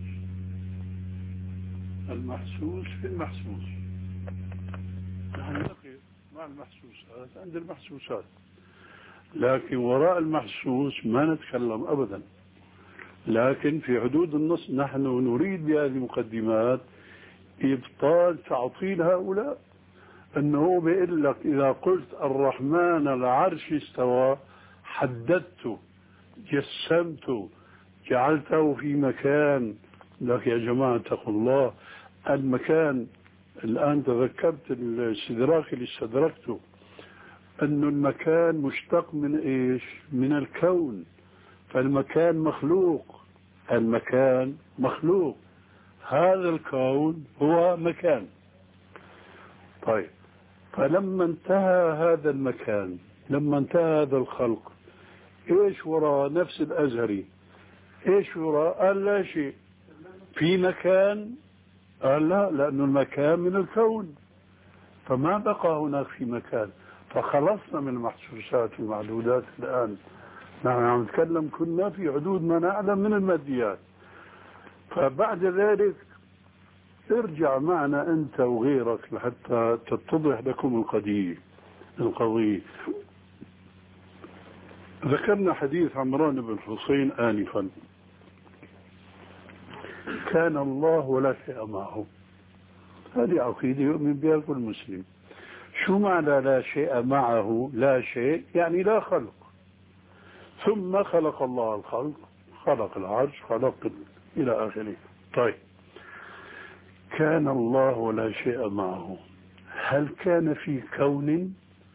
المحسوس في المحسوس. نحن نقف مع المحسوسات عند المحسوسات، لكن وراء المحسوس ما نتكلم أبدا، لكن في حدود النص نحن نريد بهذه المقدمات إبطال تعطيل هؤلاء. أنه بيقول لك إذا قلت الرحمن العرش استوى حددته جسمته جعلته في مكان. لك يا جماعة اتقوا الله، المكان الآن تذكرت الاستدراك اللي استدركته، أن المكان مشتق من إيش؟ من الكون. فالمكان مخلوق، المكان مخلوق، هذا الكون هو مكان. طيب، فلما انتهى هذا المكان، لما انتهى هذا الخلق، ايش وراء نفس الازهري؟ ايش وراء؟ قال لا شيء. في مكان؟ قال لا، لأنه المكان من الكون، فما بقى هناك في مكان. فخلصنا من المحسوسات والمعدودات. الآن نحن عم نتكلم كنا في حدود ما نعلم من الماديات. فبعد ذلك ارجع معنا أنت وغيرك لحتى تتضح لكم القضية القضية ذكرنا حديث عمران بن حسين آنفا، كان الله ولا شيء معه. هذه عقيدة يؤمن بها كل مسلم. شو معنى لا شيء معه؟ لا شيء يعني لا خلق، ثم خلق الله الخلق، خلق العرش، خلق إلى آخره. طيب، كان الله ولا شيء معه، هل كان في كون؟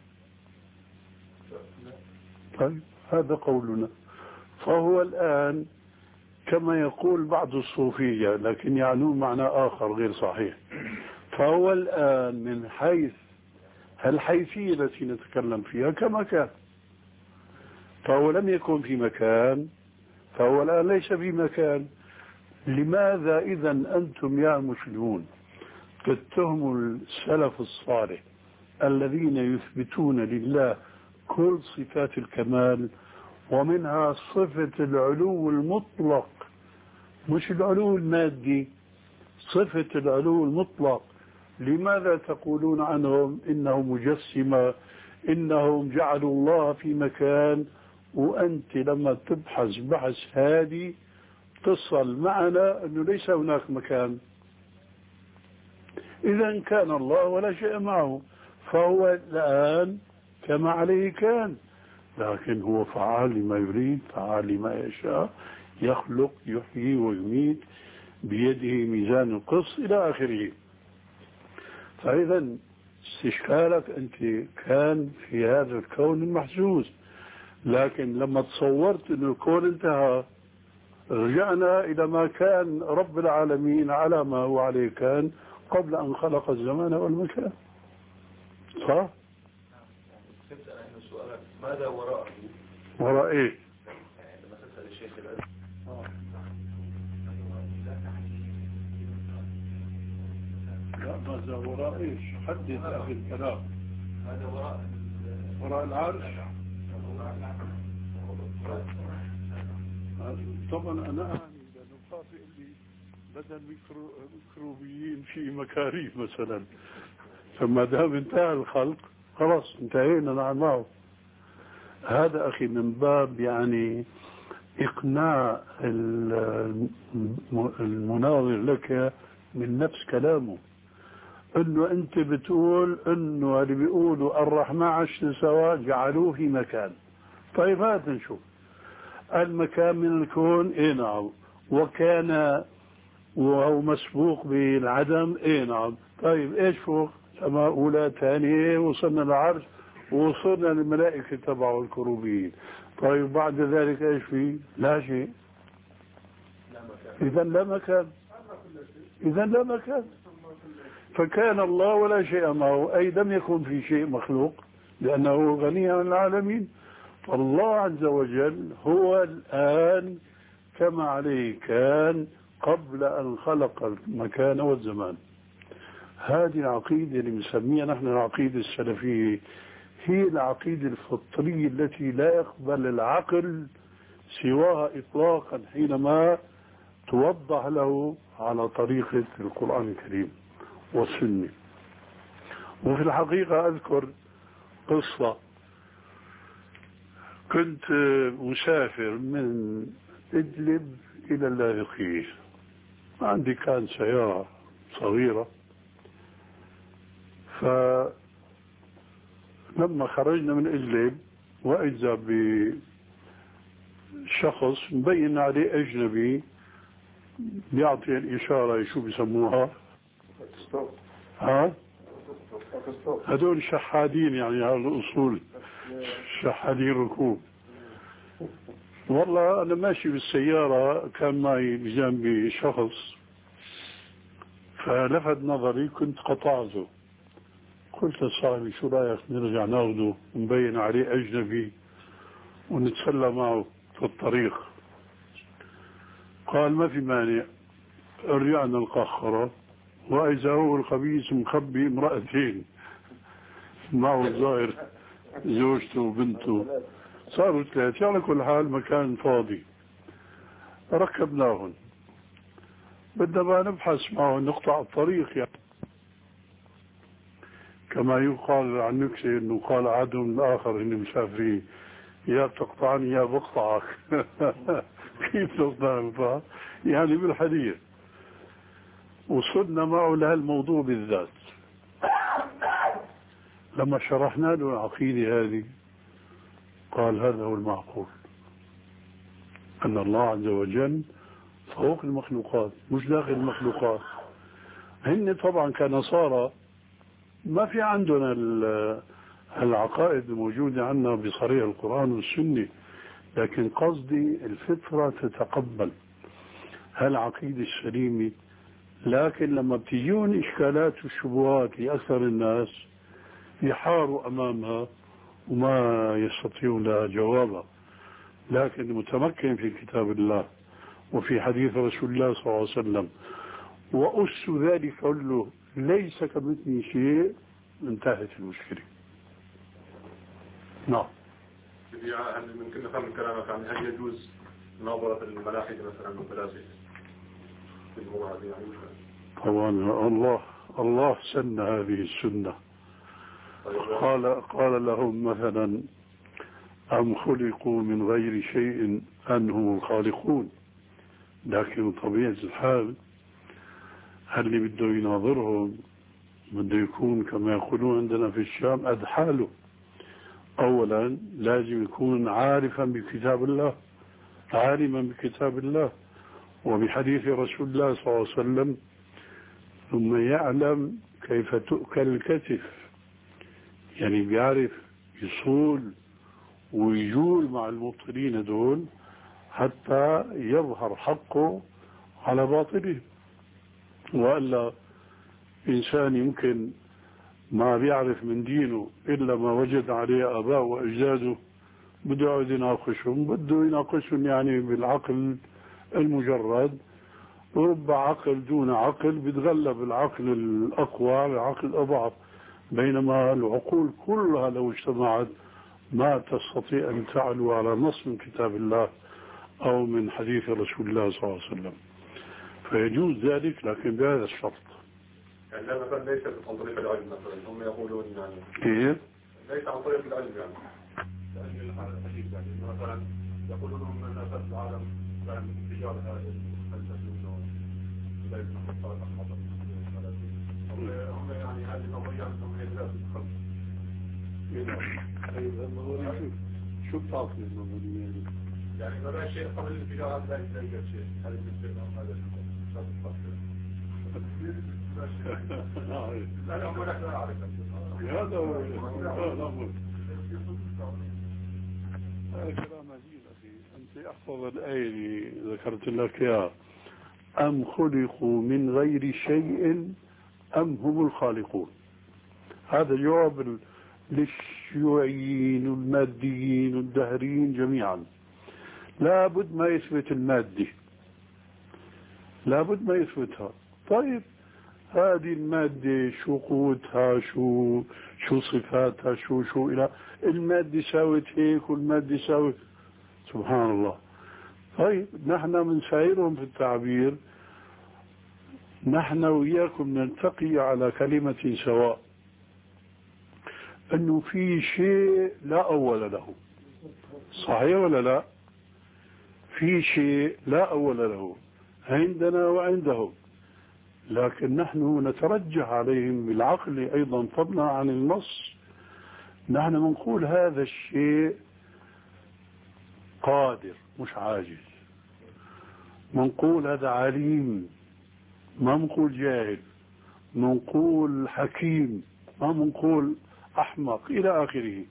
طيب، هذا قولنا. فهو الآن كما يقول بعض الصوفية، لكن يعنون معنى آخر غير صحيح. فهو الآن من حيث الحيثية التي نتكلم فيها كما كان، فهو لم يكن في مكان، فهو الآن ليس في مكان. لماذا إذا أنتم يا مسلمون تتهموا السلف الصالح الذين يثبتون لله كل صفات الكمال، ومنها صفة العلو المطلق، مش العلو المادي، صفة العلو المطلق؟ لماذا تقولون عنهم إنهم مجسمة، إنهم جعلوا الله في مكان؟ وأنت لما تبحث بحث هادي تصل معنا أنه ليس هناك مكان. إذا كان الله ولا شيء معه، فهو الآن كما عليه كان، لكن هو فعال لما يريد، فعال لما يشاء، يخلق يحيي ويميت بيده ميزان القسط إلى آخره. فإذا استشكالك أنت كان في هذا الكون المحسوس، لكن لما تصورت أن الكون انتهى رجعنا إلى ما كان رب العالمين على ما هو عليه كان قبل أن خلق الزمان والمكان. صح؟ ماذا وراءه؟ وراء إيه؟ يعني لما تسأل الشيخ الأزهر لا، ماذا وراء إيش؟ حدد أهل الكلام. هذا وراء وراء العرش. طبعا أنا أعني لأنه خاطئ اللي بدل ميكروبيين في مكاريف مثلا، فما دام انتهى الخلق خلاص انتهينا نحن معه. هذا أخي من باب يعني إقناع المناظر لك من نفس كلامه، انه انت بتقول انه اللي بيقولوا الرحمن عرش سوا جعلوه في مكان. طيب هات نشوف المكان من الكون. ايه نعم. وكان وهو مسبوق بالعدم. ايه نعم. طيب ايش فوق؟ سماء اولى ثانيه، وصلنا للعرش، ووصلنا للملائكه تبعوا الكروبيين. طيب بعد ذلك ايش في؟ لا شيء. اذا لا مكان، اذا لا مكان. فكان الله ولا شيء معه، أي لم يكن في شيء مخلوق لأنه غني عن العالمين. فالله عز وجل هو الآن كما عليه كان قبل أن خلق المكان والزمان. هذه العقيدة اللي نسميها نحن العقيدة السلفية هي العقيدة الفطرية التي لا يقبل العقل سواها إطلاقا حينما توضح له على طريقة القرآن الكريم والسنة. وفي الحقيقة أذكر قصة، كنت مسافر من إدلب إلى اللاذقية. عندي كان سيارة صغيرة، فلما خرجنا من إدلب وإذا بشخص مبين عليه أجنبي بيعطي الإشارة، شو بيسموها؟ ها؟ هدول شحادين يعني على الأصول، شحادين ركوب. والله أنا ماشي بالسيارة كان معي بجنبي شخص فلفت نظري، كنت قطعته، قلت لصاحبي شو رأيك نرجع ناخده، مبين عليه أجنبي ونتسلى معه في الطريق. قال ما في مانع. رجعنا القاخرة وإذا هو الخبيث مخبي امرأتين معه الظاهر زوجته وبنته، صاروا ثلاثة. على كل حال مكان فاضي ركبناهن، بدنا ما نبحث معه نقطع الطريق يعني. كما يقال عن نكسة انه قال عدو الاخر اني مسافرين، يا بتقطعني يا بقطعك. كيف تقطع يعني بالحديث. وصلنا معه لهالموضوع بالذات. لما شرحنا له العقيدة هذه قال هذا هو المعقول، أن الله عز وجل فوق المخلوقات مش داخل المخلوقات. هن طبعا كنصارى ما في عندنا العقائد الموجودة عندنا بصريح القرآن والسنة، لكن قصدي الفطرة تتقبل هالعقيدة السليمة. لكن لما بتجون إشكالات والشبهات لأكثر الناس يحاروا أمامها وما يستطيعون لها جوابا. لكن المتمكن في كتاب الله وفي حديث رسول الله صلى الله عليه وسلم وأس ذلك كله ليس كمثله شيء، انتهت المشكلة. نعم. هل ممكن نفهم كلامك عن هل يجوز مناظرة الملاحدة مثلا والفلاسفة في الموضوع هذه يعني؟ طبعا الله الله سن هذه السنة. قال قال لهم مثلا أم خلقوا من غير شيء أم هم الخالقون. لكن طبيعة الحال هل اللي بده يناظرهم بده يكون كما يقولون عندنا في الشام أدحاله. أولا لازم يكون عارفا بكتاب الله، عالما بكتاب الله وبحديث رسول الله صلى الله عليه وسلم، ثم يعلم كيف تؤكل الكتف، يعني بيعرف يصول ويجول مع المبطلين دول حتى يظهر حقه على باطله. وإلا إنسان يمكن ما بيعرف من دينه إلا ما وجد عليه آباء وأجداده بده يقعد يناقشهم، بده يناقشهم يعني بالعقل المجرد. رب عقل دون عقل بيتغلب العقل الأقوى على العقل الأضعف، بينما العقول كلها لو اجتمعت ما تستطيع أن تعلو على نص من كتاب الله أو من حديث رسول الله صلى الله عليه وسلم. فيجوز ذلك لكن بهذا الشرط. يعني هذا مثلا ليس عن طريق العلم، مثلا هم يقولون يعني إيه؟ ليس عن طريق العلم يعني. لأن هذا الحديث يعني مثلا يقولون هم الناس في العالم كان تجارة هذه الفلسفة إنه لا يمكن أن تطلع الحضر. هم يعني هذه النظرية عندهم هي ذات الخلق. شو بتعطي النظرية؟ يعني ما بقى شيء قبل الانفجار لا يوجد شيء. هذا بالنسبة هذا لا لا هو نحن نعرف هذا هو الأمر. هذا كلام عجيب أخي. أنت أحفظ الآية اللي ذكرت لك إياها، أم خلقوا من غير شيء أم هم الخالقون. هذا جواب للشيوعيين والماديين والدهريين جميعا. لابد ما يثبت المادة، لابد ما يثبتها. طيب هذه المادة شو قوتها، شو شو صفاتها، شو شو إلى المادة ساوت هيك والمادة ساوت، سبحان الله. طيب نحن من سائرهم في التعبير، نحن وإياكم نلتقي على كلمة سواء، أنه في شيء لا أول له. صحيح ولا لا؟ في شيء لا أول له عندنا وعندهم، لكن نحن نترجح عليهم بالعقل أيضا فضلا عن النص. نحن نقول هذا الشيء قادر مش عاجز، منقول هذا عليم، ما منقول جاهل، منقول حكيم، ما منقول أحمق إلى آخره.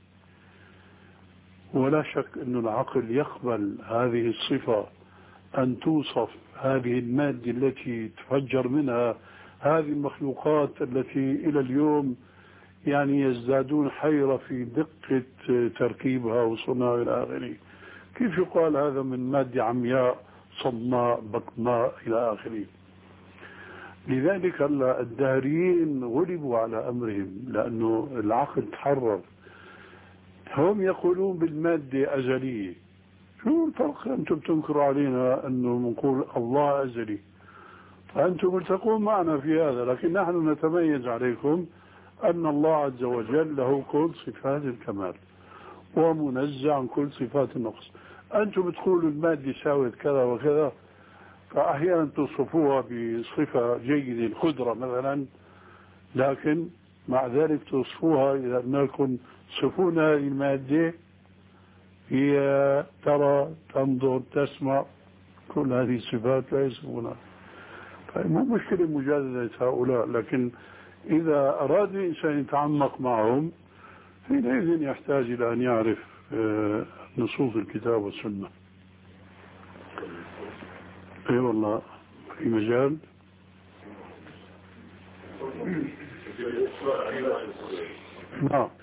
ولا شك أن العقل يقبل هذه الصفة أن توصف هذه المادة التي تفجر منها هذه المخلوقات التي إلى اليوم يعني يزدادون حيرة في دقة تركيبها وصنعها إلى آخره. كيف يقال هذا من مادة عمياء صماء بطناء إلى آخره؟ لذلك الدهريين غلبوا على أمرهم لأنه العقل تحرر. هم يقولون بالمادة أزلية. شو الفرق؟ أنتم تنكروا علينا أنه نقول الله أزلي، فأنتم ملتقون معنا في هذا، لكن نحن نتميز عليكم أن الله عز وجل له كل صفات الكمال ومنزع عن كل صفات النقص. أنتم تقولوا المادة ساوت كذا وكذا، فأحيانا توصفوها بصفة جيدة القدرة مثلا، لكن مع ذلك توصفوها إذا أنكم تصفون هذه المادة هي ترى تنظر تسمع، كل هذه الصفات لا يصفونها. فمو مشكلة مجادلة هؤلاء، لكن إذا أراد الإنسان يتعمق معهم حينئذ يحتاج إلى أن يعرف نصوص الكتاب والسنة. اي والله في مجال. نعم.